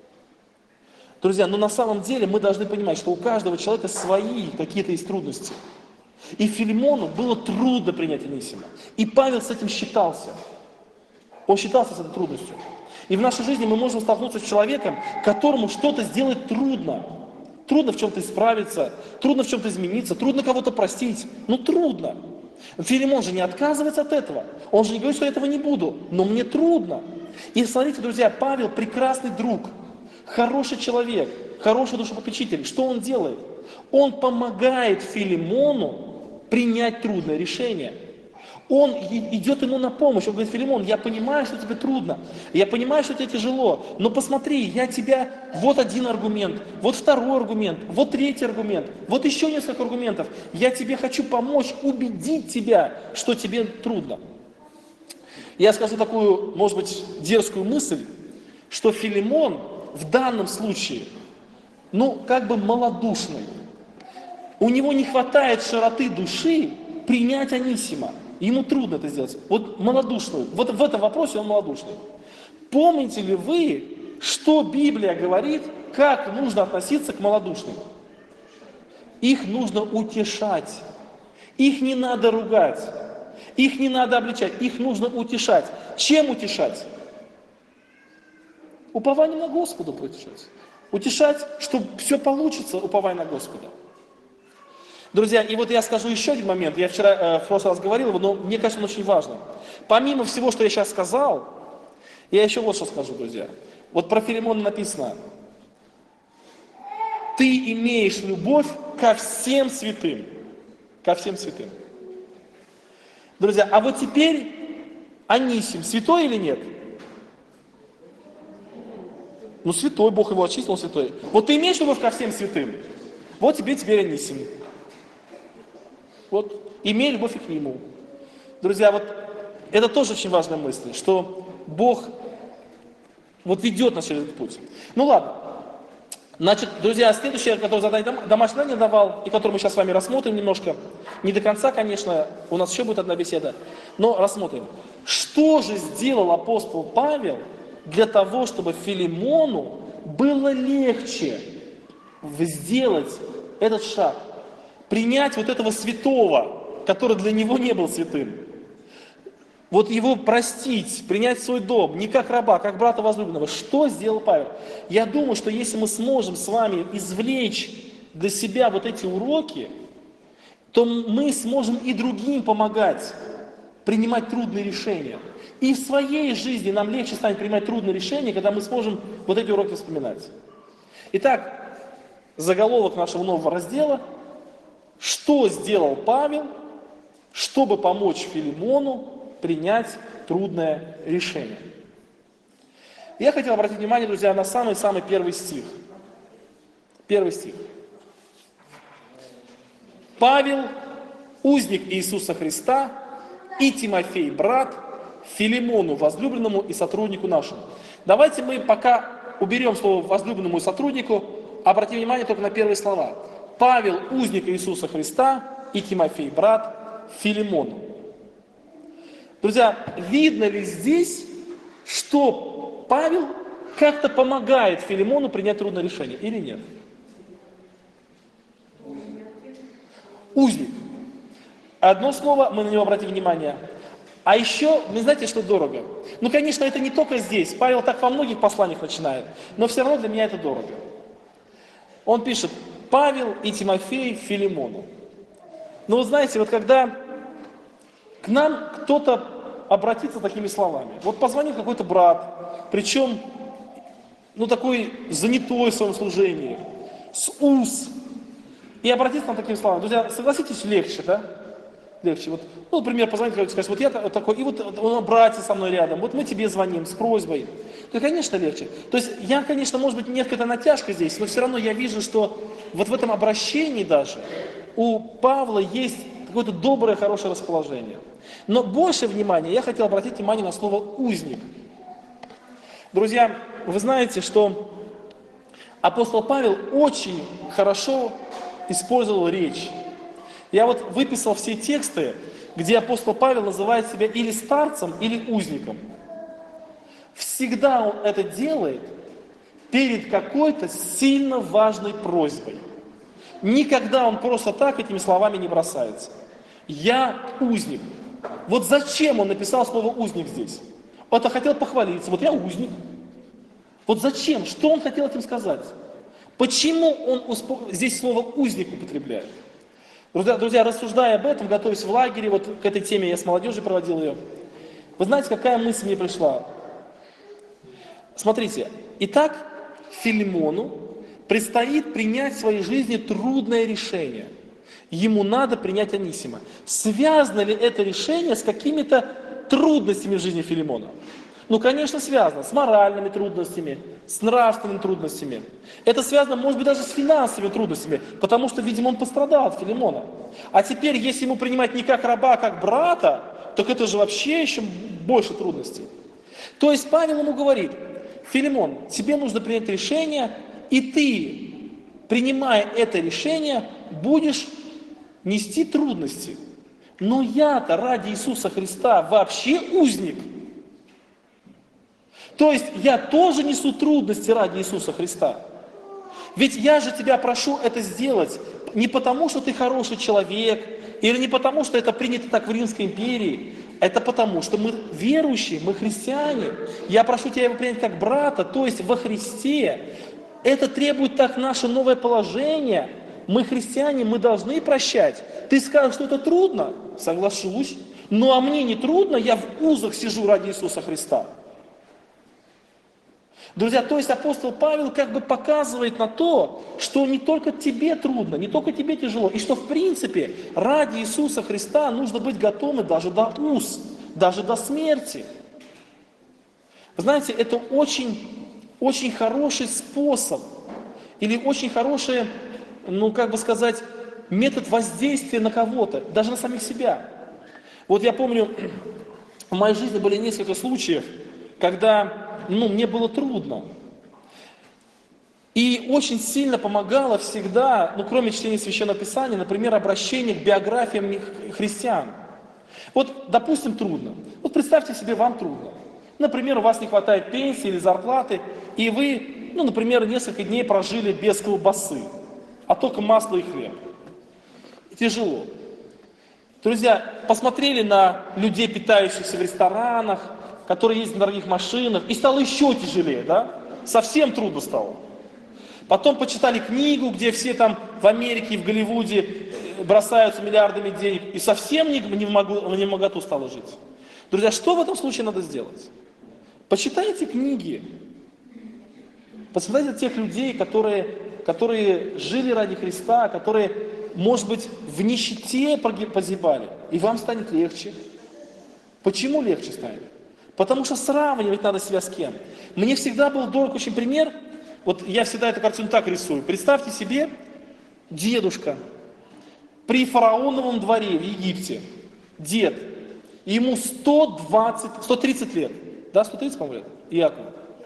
Друзья, но на самом деле мы должны понимать, что у каждого человека свои какие-то есть трудности. И Филимону было трудно принять Анисима. И Павел с этим считался. Он считался с этой трудностью. И в нашей жизни мы можем столкнуться с человеком, которому что-то сделать трудно. Трудно в чем-то исправиться, трудно в чем-то измениться, трудно кого-то простить. Трудно. Филимон же не отказывается от этого. Он же не говорит, что я этого не буду, но мне трудно. И смотрите, друзья, Павел прекрасный друг, хороший человек, хороший душепопечитель. Что он делает? Он помогает Филимону принять трудное решение. Он идет ему на помощь. Он говорит: Филимон, я понимаю, что тебе трудно, я понимаю, что тебе тяжело, но посмотри, я тебя... Вот один аргумент, вот второй аргумент, вот третий аргумент, вот еще несколько аргументов. Я тебе хочу помочь убедить тебя, что тебе трудно. Я скажу такую, может быть, дерзкую мысль, что Филимон в данном случае, как бы малодушный. У него не хватает широты души принять Анисима. Ему трудно это сделать. Вот малодушный. Вот в этом вопросе он малодушный. Помните ли вы, что Библия говорит, как нужно относиться к малодушным? Их нужно утешать. Их не надо ругать. Их не надо обличать. Их нужно утешать. Чем утешать? Упованием на Господа утешать. Утешать, что все получится, уповая на Господа. Друзья, и вот я скажу еще один момент. Я вчера в прошлый раз говорил его, но мне кажется, он очень важным. Помимо всего, что я сейчас сказал, я еще вот что скажу, друзья. Вот про Филимона написано: ты имеешь любовь ко всем святым. Ко всем святым. Друзья, а вот теперь Анисим святой или нет? Святой, Бог его очистил, он святой. Вот ты имеешь любовь ко всем святым? Вот тебе теперь Анисим. Вот, имей любовь и к нему. Друзья, вот это тоже очень важная мысль, что Бог ведет нас через этот путь. Ладно. Значит, друзья, следующее, которое задание домашнее задание давал, и которое мы сейчас с вами рассмотрим немножко, не до конца, конечно, у нас еще будет одна беседа, но рассмотрим. Что же сделал апостол Павел для того, чтобы Филимону было легче сделать этот шаг? Принять вот этого святого, который для него не был святым. Вот его простить, принять в свой дом, не как раба, как брата возлюбленного. Что сделал Павел? Я думаю, что если мы сможем с вами извлечь для себя вот эти уроки, то мы сможем и другим помогать принимать трудные решения. И в своей жизни нам легче станет принимать трудные решения, когда мы сможем вот эти уроки вспоминать. Итак, заголовок нашего нового раздела: что сделал Павел, чтобы помочь Филимону принять трудное решение. Я хотел обратить внимание, друзья, на самый-самый первый стих. Первый стих. Павел, узник Иисуса Христа, и Тимофей, брат, Филимону, возлюбленному и сотруднику нашему. Давайте мы пока уберем слово возлюбленному и сотруднику, обратим внимание только на первые слова. Павел, узник Иисуса Христа, и Тимофей, брат, Филимону. Друзья, видно ли здесь, что Павел как-то помогает Филимону принять трудное решение или нет? Узник. Одно слово, мы на него обратим внимание. А еще, вы знаете, что дорого? Ну, конечно, это не только здесь. Павел так во многих посланиях начинает, но все равно для меня это дорого. Он пишет: Павел и Тимофей Филимону. Но вы знаете, вот когда к нам кто-то обратится такими словами. Вот позвонил какой-то брат, причем, такой занятой в своем служении, с уз, и обратиться нам такими словами. Друзья, согласитесь, легче, да? Легче. Вот, например, позвонить, сказать, вот я такой, и вот он, братья со мной рядом, вот мы тебе звоним с просьбой. То, конечно, легче. То есть я, конечно, может быть, несколько натяжка здесь, но все равно я вижу, что вот в этом обращении даже у Павла есть какое-то доброе, хорошее расположение. Но больше внимания я хотел обратить внимание на слово «узник». Друзья, вы знаете, что апостол Павел очень хорошо использовал речь. Я вот выписал все тексты, где апостол Павел называет себя или старцем, или узником. Всегда он это делает перед какой-то сильно важной просьбой. Никогда он просто так этими словами не бросается. Я узник. Вот зачем он написал слово «узник» здесь? Он-то хотел похвалиться. Вот я узник. Вот зачем? Что он хотел этим сказать? Почему он здесь слово «узник» употребляет? Друзья, рассуждая об этом, готовясь в лагере, вот к этой теме я с молодежью проводил ее. Вы знаете, какая мысль мне пришла? Смотрите, итак, Филимону предстоит принять в своей жизни трудное решение. Ему надо принять Анисима. Связано ли это решение с какими-то трудностями в жизни Филимона? Ну, конечно, связано с моральными трудностями, с нравственными трудностями. Это связано, может быть, даже с финансовыми трудностями, потому что, видимо, он пострадал от Филимона. А теперь, если ему принимать не как раба, а как брата, так это же вообще еще больше трудностей. То есть Павел ему говорит: Филимон, тебе нужно принять решение, и ты, принимая это решение, будешь нести трудности. Но я-то ради Иисуса Христа вообще узник. То есть я тоже несу трудности ради Иисуса Христа. Ведь я же тебя прошу это сделать не потому, что ты хороший человек, или не потому, что это принято так в Римской империи. Это потому, что мы верующие, мы христиане. Я прошу тебя его принять как брата, то есть во Христе. Это требует так наше новое положение. Мы христиане, мы должны прощать. Ты скажешь, что это трудно? Соглашусь. Ну а мне не трудно, я в узах сижу ради Иисуса Христа. Друзья, то есть апостол Павел как бы показывает на то, что не только тебе трудно, не только тебе тяжело, и что в принципе ради Иисуса Христа нужно быть готовым даже до уз, даже до смерти. Вы знаете, это очень, очень хороший способ, или очень хороший, метод воздействия на кого-то, даже на самих себя. Вот я помню, в моей жизни были несколько случаев, когда мне было трудно. И очень сильно помогало всегда, кроме чтения Священного Писания, например, обращение к биографиям христиан. Вот, допустим, трудно. Вот представьте себе, вам трудно. Например, у вас не хватает пенсии или зарплаты, и вы, например, несколько дней прожили без колбасы, а только масло и хлеб. Тяжело. Друзья, посмотрели на людей, питающихся в ресторанах, которые ездят на дорогих машинах, и стало еще тяжелее, да? Совсем трудно стало. Потом почитали книгу, где все там в Америке и в Голливуде бросаются миллиардами денег, и совсем не в моготу стало жить. Друзья, что в этом случае надо сделать? Почитайте книги. Посмотрите тех людей, которые жили ради Христа, которые, может быть, в нищете погибали, и вам станет легче. Почему легче станет? Потому что сравнивать надо себя с кем. Мне всегда был дорог очень пример, вот я всегда эту картину так рисую. Представьте себе, дедушка при фараоновом дворе в Египте, дед, ему 130 лет, да, 130, по-моему, лет, Иаков?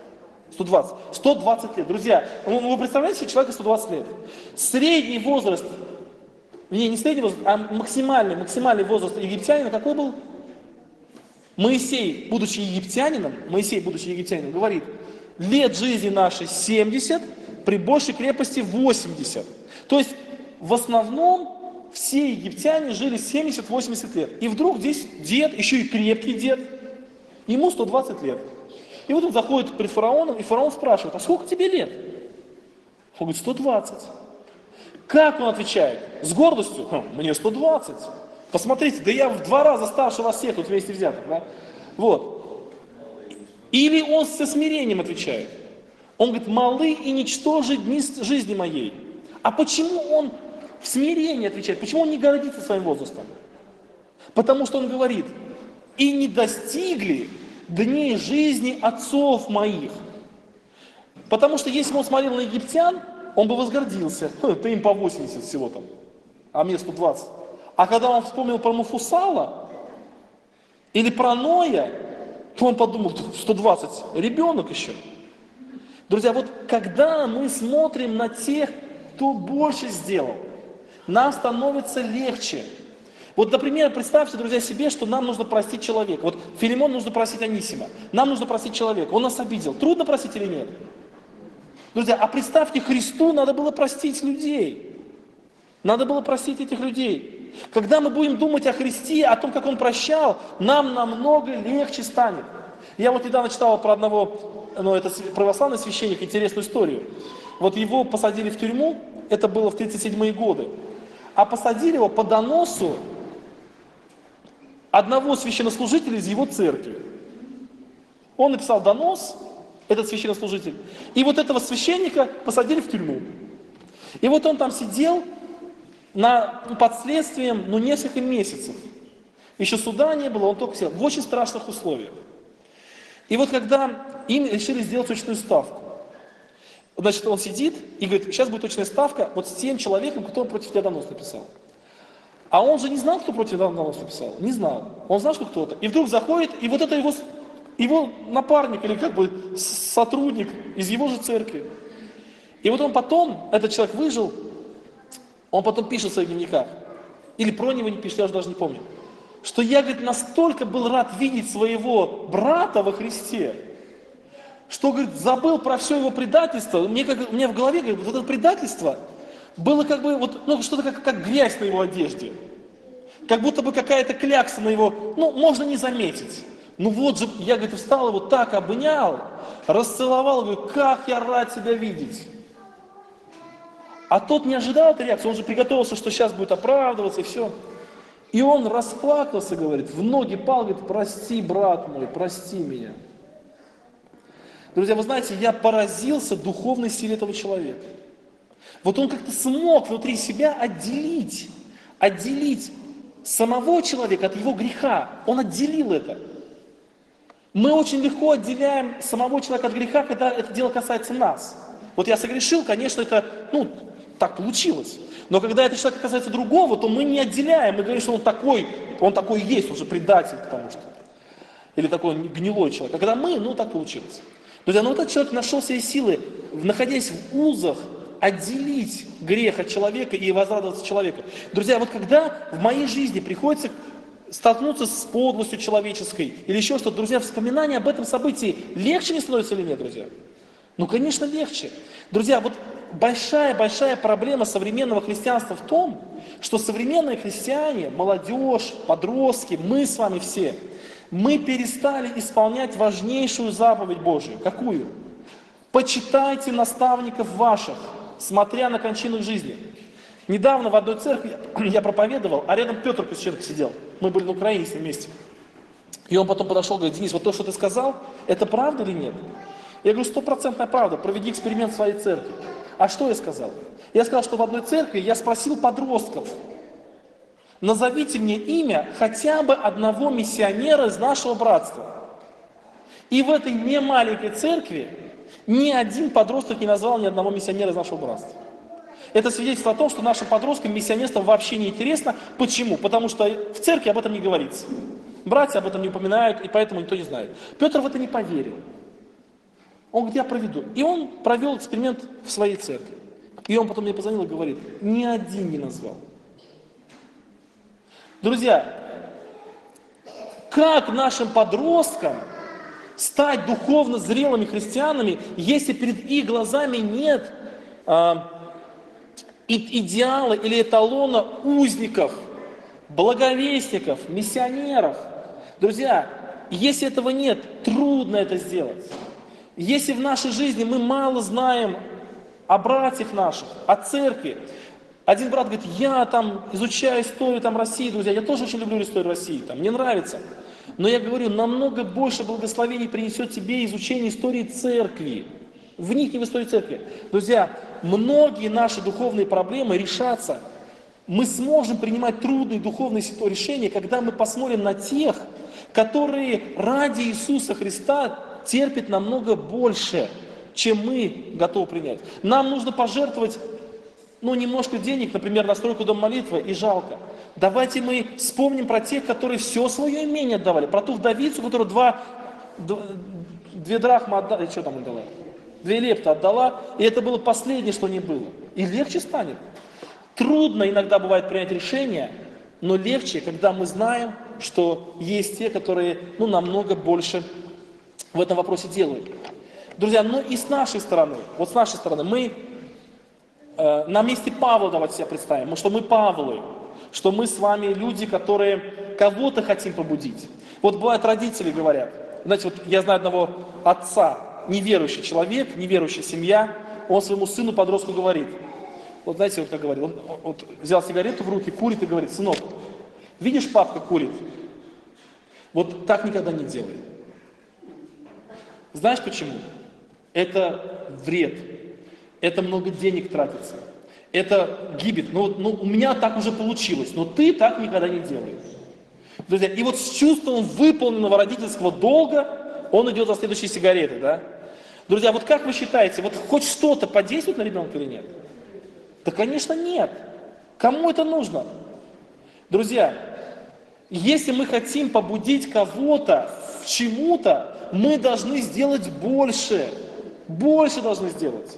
120 лет. Друзья, вы представляете себе человека 120 лет? Средний возраст, не средний возраст, а максимальный возраст египтянина какой был? Моисей, будучи египтянином, говорит, лет жизни нашей 70, при большей крепости 80. То есть, в основном, все египтяне жили 70-80 лет. И вдруг здесь дед, еще и крепкий дед, ему 120 лет. И вот он заходит перед фараоном, и фараон спрашивает, а сколько тебе лет? Он говорит, 120. Как он отвечает? С гордостью, мне 120. Посмотрите, да я в 2 раза старше вас всех, вот вместе взятых. Да? Вот. Или он со смирением отвечает. Он говорит, малы и ничтожи дни жизни моей. А почему он в смирении отвечает? Почему он не гордится своим возрастом? Потому что он говорит, и не достигли дней жизни отцов моих. Потому что если бы он смотрел на египтян, он бы возгордился. Ты им по 80 всего там, а мне 120. А когда он вспомнил про Мафусала или про Ноя, то он подумал, 120, ребенок еще. Друзья, вот когда мы смотрим на тех, кто больше сделал, нам становится легче. Вот, например, представьте, друзья, себе, что нам нужно простить человека. Вот Филимону нужно простить Анисима. Нам нужно простить человека. Он нас обидел. Трудно простить или нет? Друзья, а представьте, Христу надо было простить людей. Надо было простить этих людей. Когда мы будем думать о Христе, о том, как Он прощал, нам намного легче станет. Я вот недавно читал про одного, это православный священник, интересную историю. Вот его посадили в тюрьму, это было в 1937 годы. А посадили его по доносу одного священнослужителя из его церкви. Он написал донос, этот священнослужитель, и вот этого священника посадили в тюрьму. И вот он там сидел под следствием, несколько месяцев. Еще суда не было, он только сидел в очень страшных условиях. И вот когда им решили сделать точную ставку, значит, он сидит и говорит, сейчас будет точная ставка вот с тем человеком, кто против тебя донос написал. А он же не знал, кто против донос написал. Не знал. Он знал, что кто-то. И вдруг заходит, и вот это его напарник или как бы сотрудник из его же церкви. И вот он потом, этот человек выжил, он потом пишет в своих дневниках, или про него не пишет, я уже даже не помню, что я, говорит, настолько был рад видеть своего брата во Христе, что, говорит, забыл про все его предательство. У меня в голове, говорит, вот это предательство было как бы, что-то как грязь на его одежде. Как будто бы какая-то клякса на его, можно не заметить. Вот же, я, говорит, встал, его так обнял, расцеловал, говорю, как я рад тебя видеть. А тот не ожидал этой реакции, он же приготовился, что сейчас будет оправдываться и все. И он расплакался, говорит, в ноги пал, говорит, прости, брат мой, прости меня. Друзья, вы знаете, я поразился духовной силе этого человека. Вот он как-то смог внутри себя отделить самого человека от его греха. Он отделил это. Мы очень легко отделяем самого человека от греха, когда это дело касается нас. Вот я согрешил, конечно, это, так получилось. Но когда это человек касается другого, то мы не отделяем, мы говорим, что он такой и есть, он же предатель, потому что. Или такой гнилой человек. А когда мы, так получилось. Друзья, вот этот человек нашел себе силы, находясь в узах, отделить грех от человека и возрадоваться человеку. Друзья, вот когда в моей жизни приходится столкнуться с подлостью человеческой или еще что-то, друзья, вспоминание об этом событии легче не становится или нет, друзья? Конечно, легче. Друзья, вот большая проблема современного христианства в том, что современные христиане, молодежь, подростки, мы с вами все, мы перестали исполнять важнейшую заповедь Божию. Какую? Почитайте наставников ваших, смотря на кончину их жизни. Недавно в одной церкви я проповедовал, а рядом Петр Крещенко сидел. Мы были на Украине с ним вместе. И он потом подошел, говорит: Денис, вот то, что ты сказал, это правда или нет? Я говорю: 100% правда, проведи эксперимент в своей церкви. А что я сказал? Я сказал, что в одной церкви я спросил подростков: назовите мне имя хотя бы одного миссионера из нашего братства. И в этой немаленькой церкви ни один подросток не назвал ни одного миссионера из нашего братства. Это свидетельство о том, что нашим подросткам миссионерство вообще не интересно. Почему? Потому что в церкви об этом не говорится. Братья об этом не упоминают, и поэтому никто не знает. Петр в это не поверил. Он говорит: я проведу. И он провел эксперимент в своей церкви. И он потом мне позвонил и говорит: ни один не назвал. Друзья, как нашим подросткам стать духовно зрелыми христианами, если перед их глазами нет идеала или эталона узников, благовестников, миссионеров? Друзья, если этого нет, трудно это сделать. Если в нашей жизни мы мало знаем о братьях наших, о церкви. Один брат говорит: я там изучаю историю России, друзья, я тоже очень люблю историю России, мне нравится. Но я говорю, намного больше благословений принесет тебе изучение истории церкви. Вникни в историю церкви. Друзья, многие наши духовные проблемы решатся. Мы сможем принимать трудные духовные решения, когда мы посмотрим на тех, которые ради Иисуса Христа терпят намного больше, чем мы готовы принять. Нам нужно пожертвовать немножко денег, например, на стройку дома молитвы, и жалко. Давайте мы вспомним про тех, которые все свое имение отдавали, про ту вдовицу, которая две драхмы отдала, что там отдала? 2 лепта отдала, и это было последнее, что не было. И легче станет. Трудно иногда бывает принять решение, но легче, когда мы знаем, что есть те, которые намного больше в этом вопросе делают. Друзья, и с нашей стороны, на месте Павла давайте себя представим, что мы Павлы, что мы с вами люди, которые кого-то хотим побудить. Вот бывает, родители говорят, знаете, я знаю одного отца, неверующий человек, неверующая семья, он своему сыну-подростку говорит, знаете, как говорит, он взял сигарету в руки, курит и говорит: сынок, видишь, папка курит, вот так никогда не делай. Знаешь почему? Это вред. Это много денег тратится. Это гибель. У меня так уже получилось, но ты так никогда не делай. Друзья, и с чувством выполненного родительского долга он идет за следующей сигаретой, да? Друзья, как вы считаете, хоть что-то подействует на ребенка или нет? Да, конечно, нет. Кому это нужно? Друзья, если мы хотим побудить кого-то к чему-то, мы должны сделать больше. Больше должны сделать.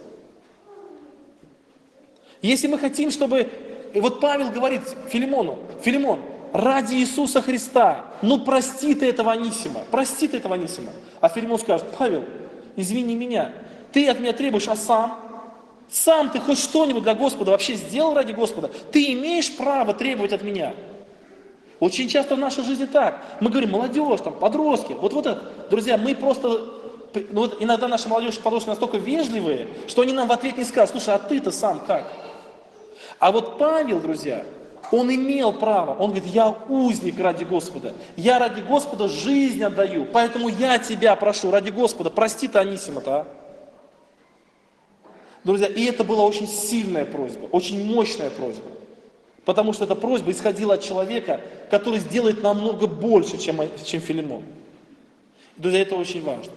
Если мы хотим, чтобы... Павел говорит Филимону: Филимон, ради Иисуса Христа, прости ты этого Анисима, прости ты этого Анисима. А Филимон скажет: Павел, извини меня, ты от меня требуешь, а сам ты хоть что-нибудь для Господа вообще сделал ради Господа? Ты имеешь право требовать от меня? Очень часто в нашей жизни так. Мы говорим: молодежь, подростки, вот это. Друзья, мы просто... иногда наши молодежь и подростки настолько вежливые, что они нам в ответ не скажут: слушай, а ты-то сам как? А Павел, друзья, он имел право, он говорит: я узник ради Господа, я ради Господа жизнь отдаю, поэтому я тебя прошу, ради Господа, прости ты Анисима-то, а? Друзья, и это была очень сильная просьба, очень мощная просьба, потому что эта просьба исходила от человека, который сделает намного больше, чем Филимон. Друзья, это очень важно.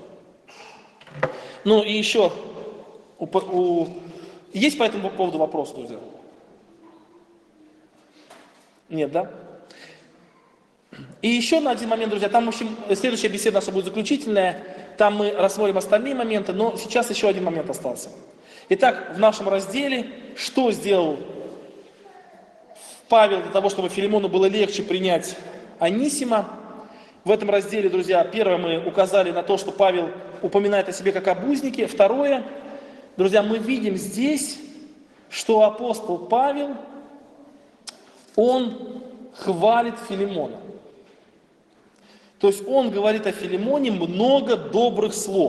И еще, есть по этому поводу вопрос, друзья? Нет, да? И еще на один момент, друзья, в общем, следующая беседа наша будет заключительная, там мы рассмотрим остальные моменты, но сейчас еще один момент остался. Итак, в нашем разделе, что сделал Павел для того, чтобы Филимону было легче принять Анисима? В этом разделе, друзья, первое, мы указали на то, что Павел упоминает о себе как об узнике. Второе, друзья, мы видим здесь, что апостол Павел, он хвалит Филимона. То есть он говорит о Филимоне много добрых слов.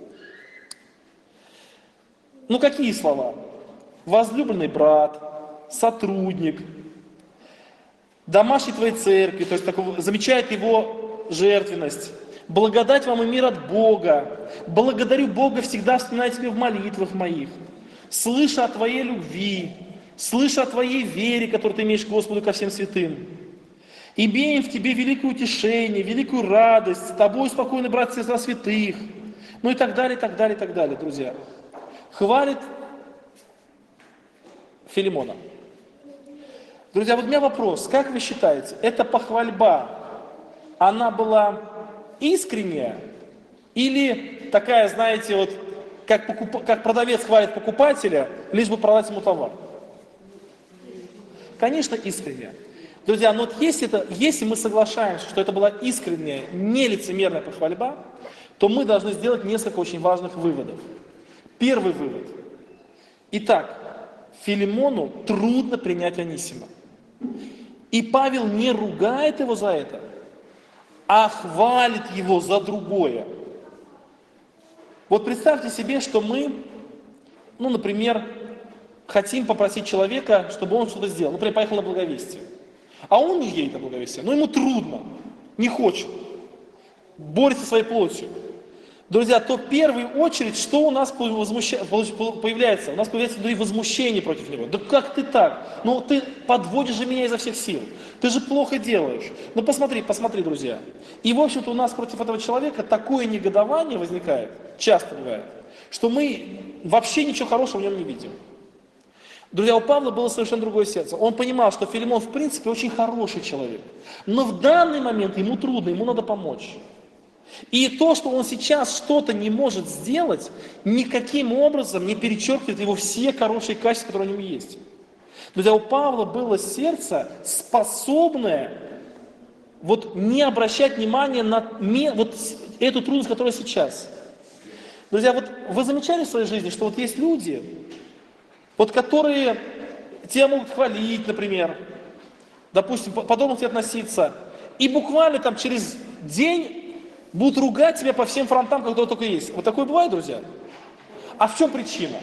Какие слова? Возлюбленный брат, сотрудник, домашний твоей церкви, то есть замечает его жертвенность. Благодать вам и мир от Бога. Благодарю Бога, всегда вспоминаю тебя в молитвах моих. Слыша о твоей любви, слыша о твоей вере, которую ты имеешь к Господу, ко всем святым. Имеем в тебе великое утешение, великую радость, с тобой спокойно, братья и сестры святых. Ну и так далее, так далее, так далее, друзья. Хвалит Филимона. Друзья, вот у меня вопрос, как вы считаете, эта похвальба, она была искренняя или такая, знаете, вот как продавец хвалит покупателя, лишь бы продать ему товар? Конечно, искренняя. Друзья, но вот если мы соглашаемся, что это была искренняя, нелицемерная похвальба, то мы должны сделать несколько очень важных выводов. Первый вывод. Итак, Филимону трудно принять Анисима. И Павел не ругает его за это, а хвалит его за другое. Вот представьте себе, что мы, например, хотим попросить человека, чтобы он что-то сделал. Например, поехал на благовестие. А он не едет на благовестие, но ему трудно, не хочет, борется со своей плотью. Друзья, то в первую очередь, что у нас появляется? У нас появляется возмущение против него. Да как ты так? Ну ты подводишь же меня изо всех сил. Ты же плохо делаешь. Ну посмотри, друзья. И в общем-то у нас против этого человека такое негодование возникает, часто бывает, что мы вообще ничего хорошего в нем не видим. Друзья, у Павла было совершенно другое сердце. Он понимал, что Филимон в принципе очень хороший человек. Но в данный момент ему трудно, ему надо помочь. И то, что он сейчас что-то не может сделать, никаким образом не перечеркивает его все хорошие качества, которые у него есть. Друзья, у Павла было сердце, способное не обращать внимания на эту трудность, которая сейчас. Друзья, вы замечали в своей жизни, что есть люди, которые тебя могут хвалить, например, допустим, по-доброму к тебе относиться, и буквально через день будут ругать тебя по всем фронтам, которые только есть. Вот такое бывает, друзья? А в чем причина?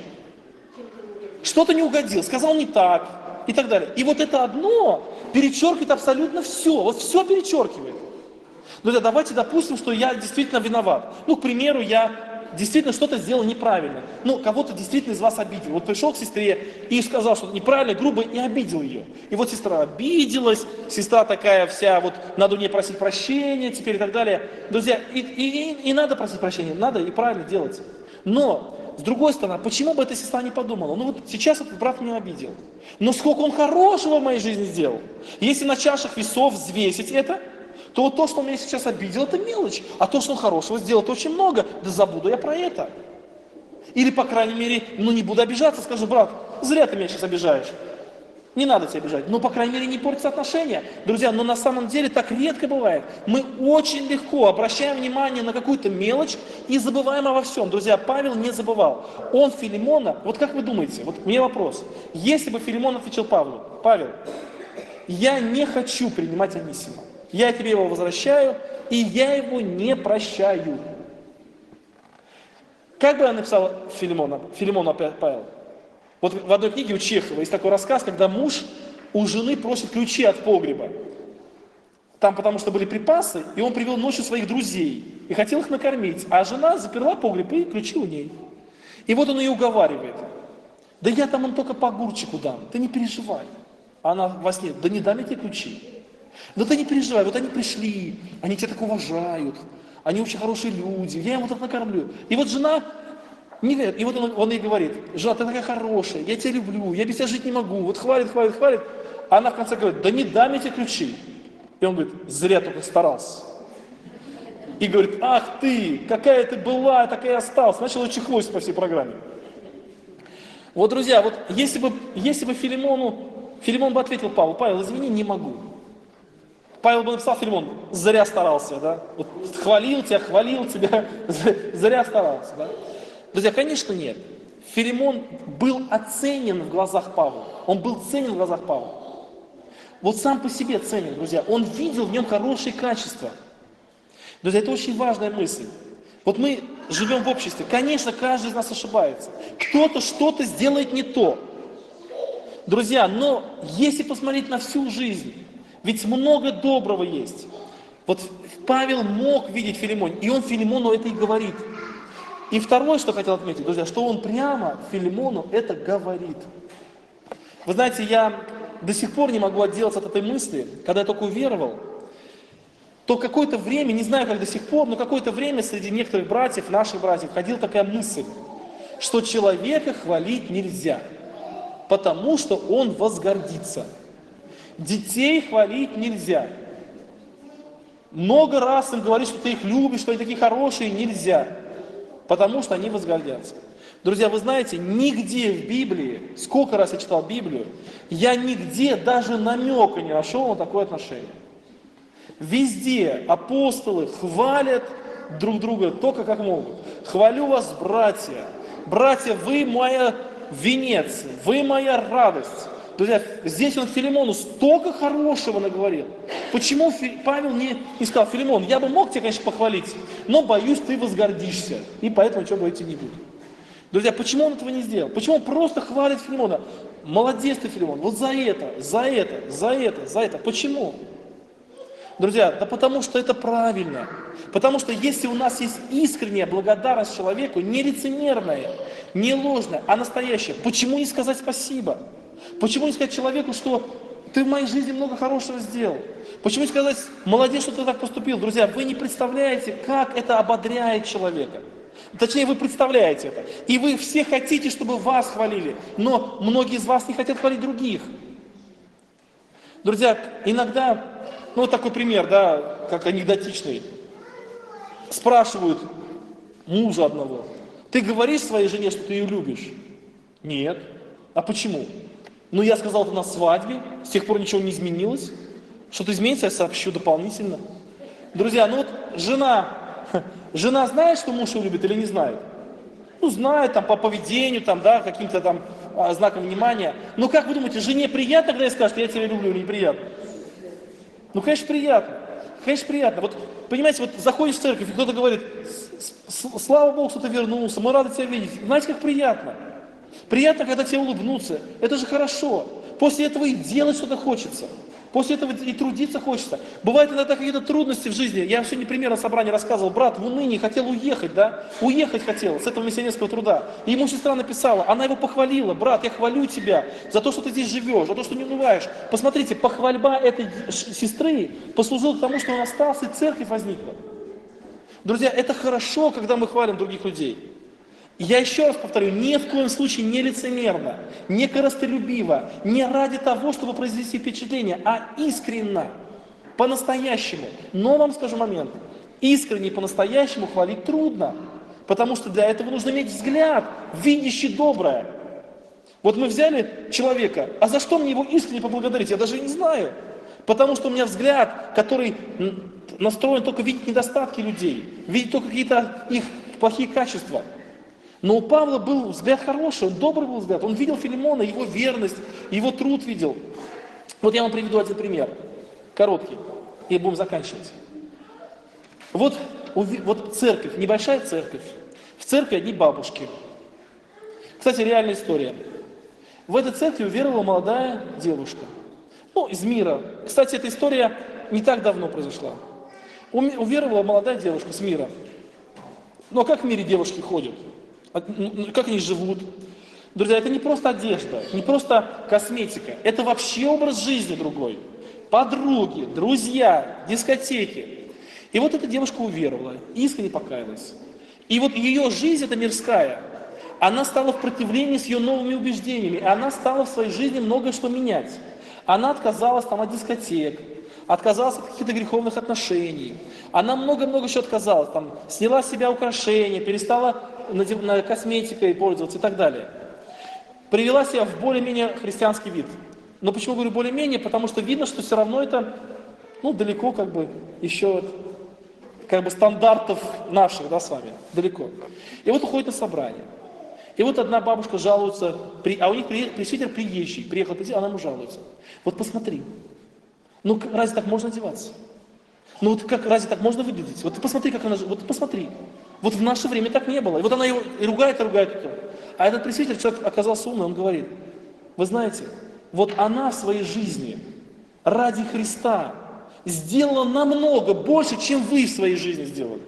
Что-то не угодил, сказал не так и так далее. И это одно перечеркивает абсолютно все. Все перечеркивает. Друзья, давайте допустим, что я действительно виноват. К примеру, я действительно что-то сделал неправильно. Кого-то действительно из вас обидел. Пришел к сестре и сказал что-то неправильно, грубо, и обидел ее. И сестра обиделась, сестра такая вся, надо у нее просить прощения теперь и так далее. Друзья, и надо просить прощения, надо и правильно делать. Но, с другой стороны, почему бы эта сестра не подумала? Сейчас этот брат меня обидел. Но сколько он хорошего в моей жизни сделал. Если на чашах весов взвесить это, то то, что он меня сейчас обидел, это мелочь. А то, что он хорошего сделал, это очень много. Да забуду я про это. Или, по крайней мере, не буду обижаться, скажу, брат, зря ты меня сейчас обижаешь. Не надо тебя обижать. По крайней мере, не портятся отношения. Друзья, но на самом деле так редко бывает. Мы очень легко обращаем внимание на какую-то мелочь и забываем обо всем. Друзья, Павел не забывал. Он Филимона, как вы думаете, мне вопрос. Если бы Филимон отвечал Павлу, Павел, я не хочу принимать Анисима. Я тебе его возвращаю, и я его не прощаю. Как бы я написал Филимону Павел? В одной книге у Чехова есть такой рассказ, когда муж у жены просит ключи от погреба. Там потому что были припасы, и он привел ночью своих друзей и хотел их накормить. А жена заперла погреб и ключи у ней. И он ее уговаривает. Да я там им только по огурчику дам, ты не переживай. А она во сне, да не дам я тебе ключи. Да ты не переживай, они пришли, они тебя так уважают, они очень хорошие люди, я им так накормлю. И жена, не верит, и он ей говорит, жена, ты такая хорошая, я тебя люблю, я без тебя жить не могу, хвалит. А она в конце говорит, да не дам я тебе ключи. И он говорит, зря только старался. И говорит, ах ты, какая ты была, такая осталась. Начал чехлось по всей программе. Друзья, если бы Филимон бы ответил Павлу, Павел, извини, не могу. Павел бы написал Филимон, зря старался, да? Хвалил тебя, зря старался, да? Друзья, конечно, нет. Филимон был оценен в глазах Павла. Он был ценен в глазах Павла. Сам по себе ценен, друзья. Он видел в нем хорошие качества. Друзья, это очень важная мысль. Мы живем в обществе. Конечно, каждый из нас ошибается. Кто-то что-то сделает не то. Друзья, но если посмотреть на всю жизнь, ведь много доброго есть. Вот Павел мог видеть Филимон, и он Филимону это и говорит. И второе, что хотел отметить, друзья, что он прямо Филимону это говорит. Вы знаете, я до сих пор не могу отделаться от этой мысли, когда я только уверовал, то какое-то время, не знаю как до сих пор, но какое-то время среди некоторых братьев, наших братьев, ходила такая мысль, что человека хвалить нельзя, потому что он возгордится. Детей хвалить нельзя. Много раз им говорить, что ты их любишь, что они такие хорошие, нельзя, потому что они возгордятся. Друзья, вы знаете, нигде в Библии, сколько раз я читал Библию, я нигде даже намека не нашел на такое отношение. Везде апостолы хвалят друг друга только как могут. Хвалю вас, братья. Братья, вы моя венец, вы моя радость. Друзья, здесь он Филимону столько хорошего наговорил. Почему Павел не сказал: Филимон, я бы мог тебя, конечно, похвалить, но боюсь, ты возгордишься, и поэтому ничего говорить не буду. Друзья, почему он этого не сделал? Почему он просто хвалит Филимона? Молодец ты, Филимон, вот за это, за это, за это, за это. Почему? Друзья, да потому что это правильно. Потому что если у нас есть искренняя благодарность человеку, не лицемерная, не ложная, а настоящая, почему не сказать спасибо? Почему не сказать человеку, что ты в моей жизни много хорошего сделал? Почему не сказать: молодец, что ты так поступил? Друзья, вы не представляете, как это ободряет человека. Точнее, вы представляете это. И вы все хотите, чтобы вас хвалили. Но многие из вас не хотят хвалить других. Друзья, иногда, ну вот такой пример, да, как анекдотичный. Спрашивают мужа одного: ты говоришь своей жене, что ты ее любишь? Нет. А почему? Ну, я сказал это на свадьбе, с тех пор ничего не изменилось. Что-то изменится, я сообщу дополнительно. Друзья, ну вот жена знает, что муж ее любит или не знает? Ну, знает там по поведению, там, да, каким-то там знаком внимания. Но как вы думаете, жене приятно, когда ей скажут: я тебя люблю, или неприятно? Ну, конечно, приятно. Конечно, приятно. Вот, понимаете, вот заходишь в церковь, и кто-то говорит: слава Богу, что ты вернулся, мы рады тебя видеть. Знаете, как приятно? Приятно, когда тебе улыбнутся. Это же хорошо. После этого и делать что-то хочется. После этого и трудиться хочется. Бывают иногда какие-то трудности в жизни. Я сегодня пример на собрании рассказывал. Брат в унынии хотел уехать, да? Уехать хотел с этого миссионерского труда. И ему сестра написала, она его похвалила: брат, я хвалю тебя за то, что ты здесь живешь, за то, что не унываешь. Посмотрите, похвальба этой сестры послужила к тому, что он остался, и церковь возникла. Друзья, это хорошо, когда мы хвалим других людей. Я еще раз повторю, ни в коем случае не лицемерно, не корыстолюбиво, не ради того, чтобы произвести впечатление, а искренно, по-настоящему. Но вам скажу момент, искренне по-настоящему хвалить трудно, потому что для этого нужно иметь взгляд, видящий доброе. Вот мы взяли человека, а за что мне его искренне поблагодарить, я даже не знаю. Потому что у меня взгляд, который настроен только видеть недостатки людей, видеть только какие-то их плохие качества. Но у Павла был взгляд хороший, он добрый был взгляд. Он видел Филимона, его верность, его труд видел. Вот я вам приведу один пример, короткий, и будем заканчивать. Вот церковь, небольшая церковь. В церкви одни бабушки. Кстати, реальная история. В этой церкви уверовала молодая девушка. Ну, из мира. Кстати, эта история не так давно произошла. Уверовала молодая девушка с мира. Но как в мире девушки ходят? Как они живут? Друзья, это не просто одежда, не просто косметика. Это вообще образ жизни другой. Подруги, друзья, дискотеки. И вот эта девушка уверовала, искренне покаялась. И вот ее жизнь, эта мирская, она стала в противлении с ее новыми убеждениями. И она стала в своей жизни многое что менять. Она отказалась там от дискотек, отказалась от каких-то греховных отношений. Она много-много еще отказалась. Там, сняла с себя украшения, перестала косметикой пользоваться и так далее. Привела себя в более-менее христианский вид. Но почему говорю более-менее? Потому что видно, что все равно это далеко еще стандартов наших, да, с вами. Далеко. И вот уходит на собрание. И вот одна бабушка жалуется, а у них пресвитер приезжий, приехал, она ему жалуется. Вот посмотри, разве так можно одеваться? Разве так можно выглядеть? Вот ты посмотри, как она живет, вот посмотри. Вот в наше время так не было. И вот она его и ругает. А этот пресвитер, человек оказался умный, он говорит: вы знаете, вот она в своей жизни ради Христа сделала намного больше, чем вы в своей жизни сделали.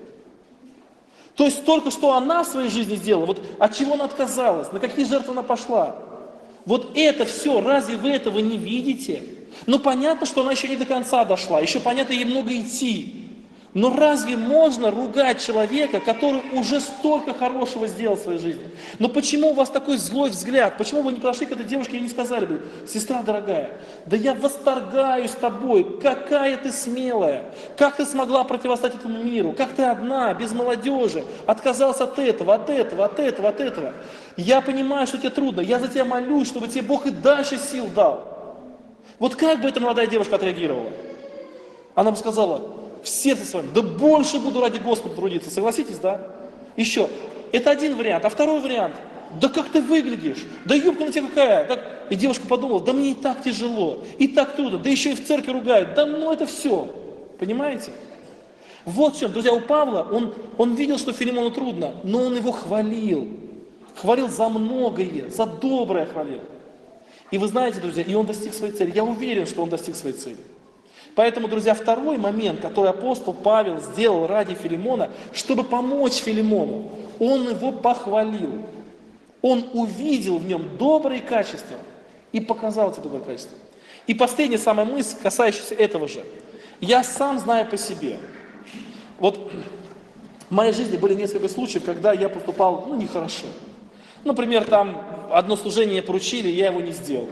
То есть только что она в своей жизни сделала, вот от чего она отказалась, на какие жертвы она пошла. Вот это все, разве вы этого не видите? Ну понятно, что она еще не до конца дошла, еще понятно, ей много идти. Но разве можно ругать человека, который уже столько хорошего сделал в своей жизни? Но почему у вас такой злой взгляд? Почему вы не подошли к этой девушке и не сказали бы: сестра дорогая, да я восторгаюсь тобой, какая ты смелая, как ты смогла противостоять этому миру, как ты одна, без молодежи, отказалась от этого, от этого, от этого, от этого. Я понимаю, что тебе трудно, я за тебя молюсь, чтобы тебе Бог и дальше сил дал. Вот как бы эта молодая девушка отреагировала? Она бы сказала: в сердце своем, да больше буду ради Господа трудиться. Согласитесь, да? Еще. Это один вариант. А второй вариант: да как ты выглядишь? Да юбка на тебе какая? Как... И девушка подумала: да мне и так тяжело, и так трудно, да еще и в церкви ругают. Да ну это все. Понимаете? Вот в чем. Друзья, у Павла, он видел, что Филимону трудно, но он его хвалил. Хвалил за многое, за доброе хвалил. И вы знаете, друзья, и он достиг своей цели. Я уверен, что он достиг своей цели. Поэтому, друзья, второй момент, который апостол Павел сделал ради Филимона, чтобы помочь Филимону, он его похвалил. Он увидел в нем добрые качества и показал эти добрые качества. И последняя самая мысль, касающаяся этого же. Я сам знаю по себе. Вот в моей жизни были несколько случаев, когда я поступал, нехорошо. Например, там одно служение поручили, я его не сделал.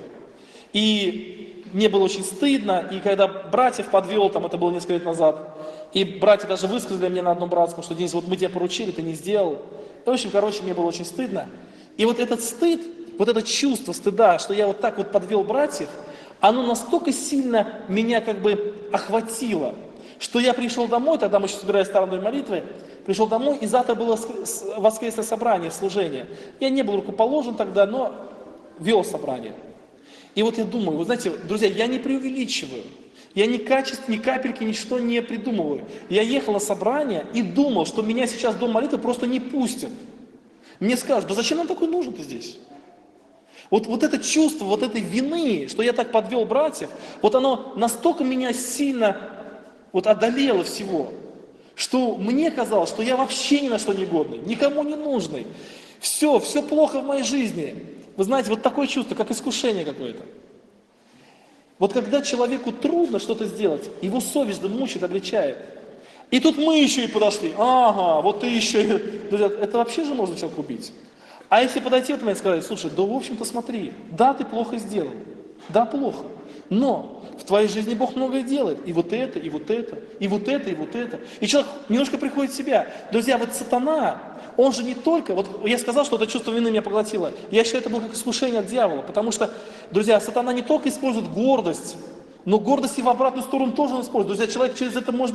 И мне было очень стыдно, и когда братьев подвел, там это было несколько лет назад, и братья даже высказали мне на одном братском, что: Денис, вот мы тебя поручили, ты не сделал. И, в общем, мне было очень стыдно. И вот этот стыд, вот это чувство стыда, что я вот так вот подвел братьев, оно настолько сильно меня как бы охватило, что я пришел домой, тогда мы еще собирались сторонной молитвы, пришел домой, и завтра было воскресное собрание, служение. Я не был рукоположен тогда, но вел собрание. И вот я думаю, вы знаете, друзья, я не преувеличиваю, я ни капельки, ничто не придумываю. Я ехал на собрание и думал, что меня сейчас в дом молитвы просто не пустят. Мне скажут: да зачем нам такой нужен-то здесь? Вот это чувство, вот этой вины, что я так подвел братьев, вот оно настолько меня сильно одолело всего, что мне казалось, что я вообще ни на что не годный, никому не нужный. Все плохо в моей жизни. Вы знаете, вот такое чувство, как искушение какое-то. Вот когда человеку трудно что-то сделать, его совесть мучает, обличает. И тут мы еще и подошли. Ага, вот ты еще. Это вообще же можно человека убить. А если подойти в этот момент и сказать: слушай, да в общем-то смотри, да, ты плохо сделал, да, плохо, но в твоей жизни Бог многое делает. И вот это, и вот это, и вот это, и вот это. И человек немножко приходит в себя. Друзья, вот сатана, он же не только, вот я сказал, что это чувство вины меня поглотило. Я считаю, это было как искушение от дьявола. Потому что, друзья, сатана не только использует гордость, но гордость и в обратную сторону тоже он использует. Друзья, человек через это может,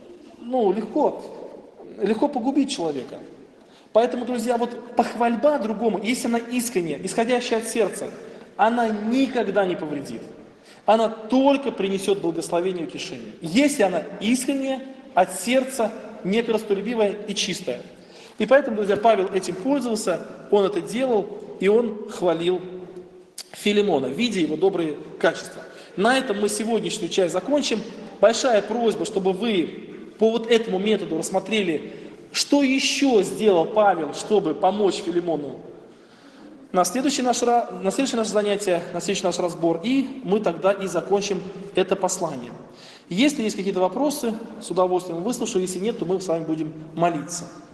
легко погубить человека. Поэтому, друзья, вот похвальба другому, если она искренняя, исходящая от сердца, она никогда не повредит. Она только принесет благословение и утешение. Если она искренняя, от сердца, некорыстолюбивая и чистая. И поэтому, друзья, Павел этим пользовался, он это делал, и он хвалил Филимона, видя его добрые качества. На этом мы сегодняшнюю часть закончим. Большая просьба, чтобы вы по вот этому методу рассмотрели, что еще сделал Павел, чтобы помочь Филимону на следующее наше занятие, на следующий наш разбор, и мы тогда и закончим это послание. Если есть какие-то вопросы, с удовольствием выслушаю, если нет, то мы с вами будем молиться.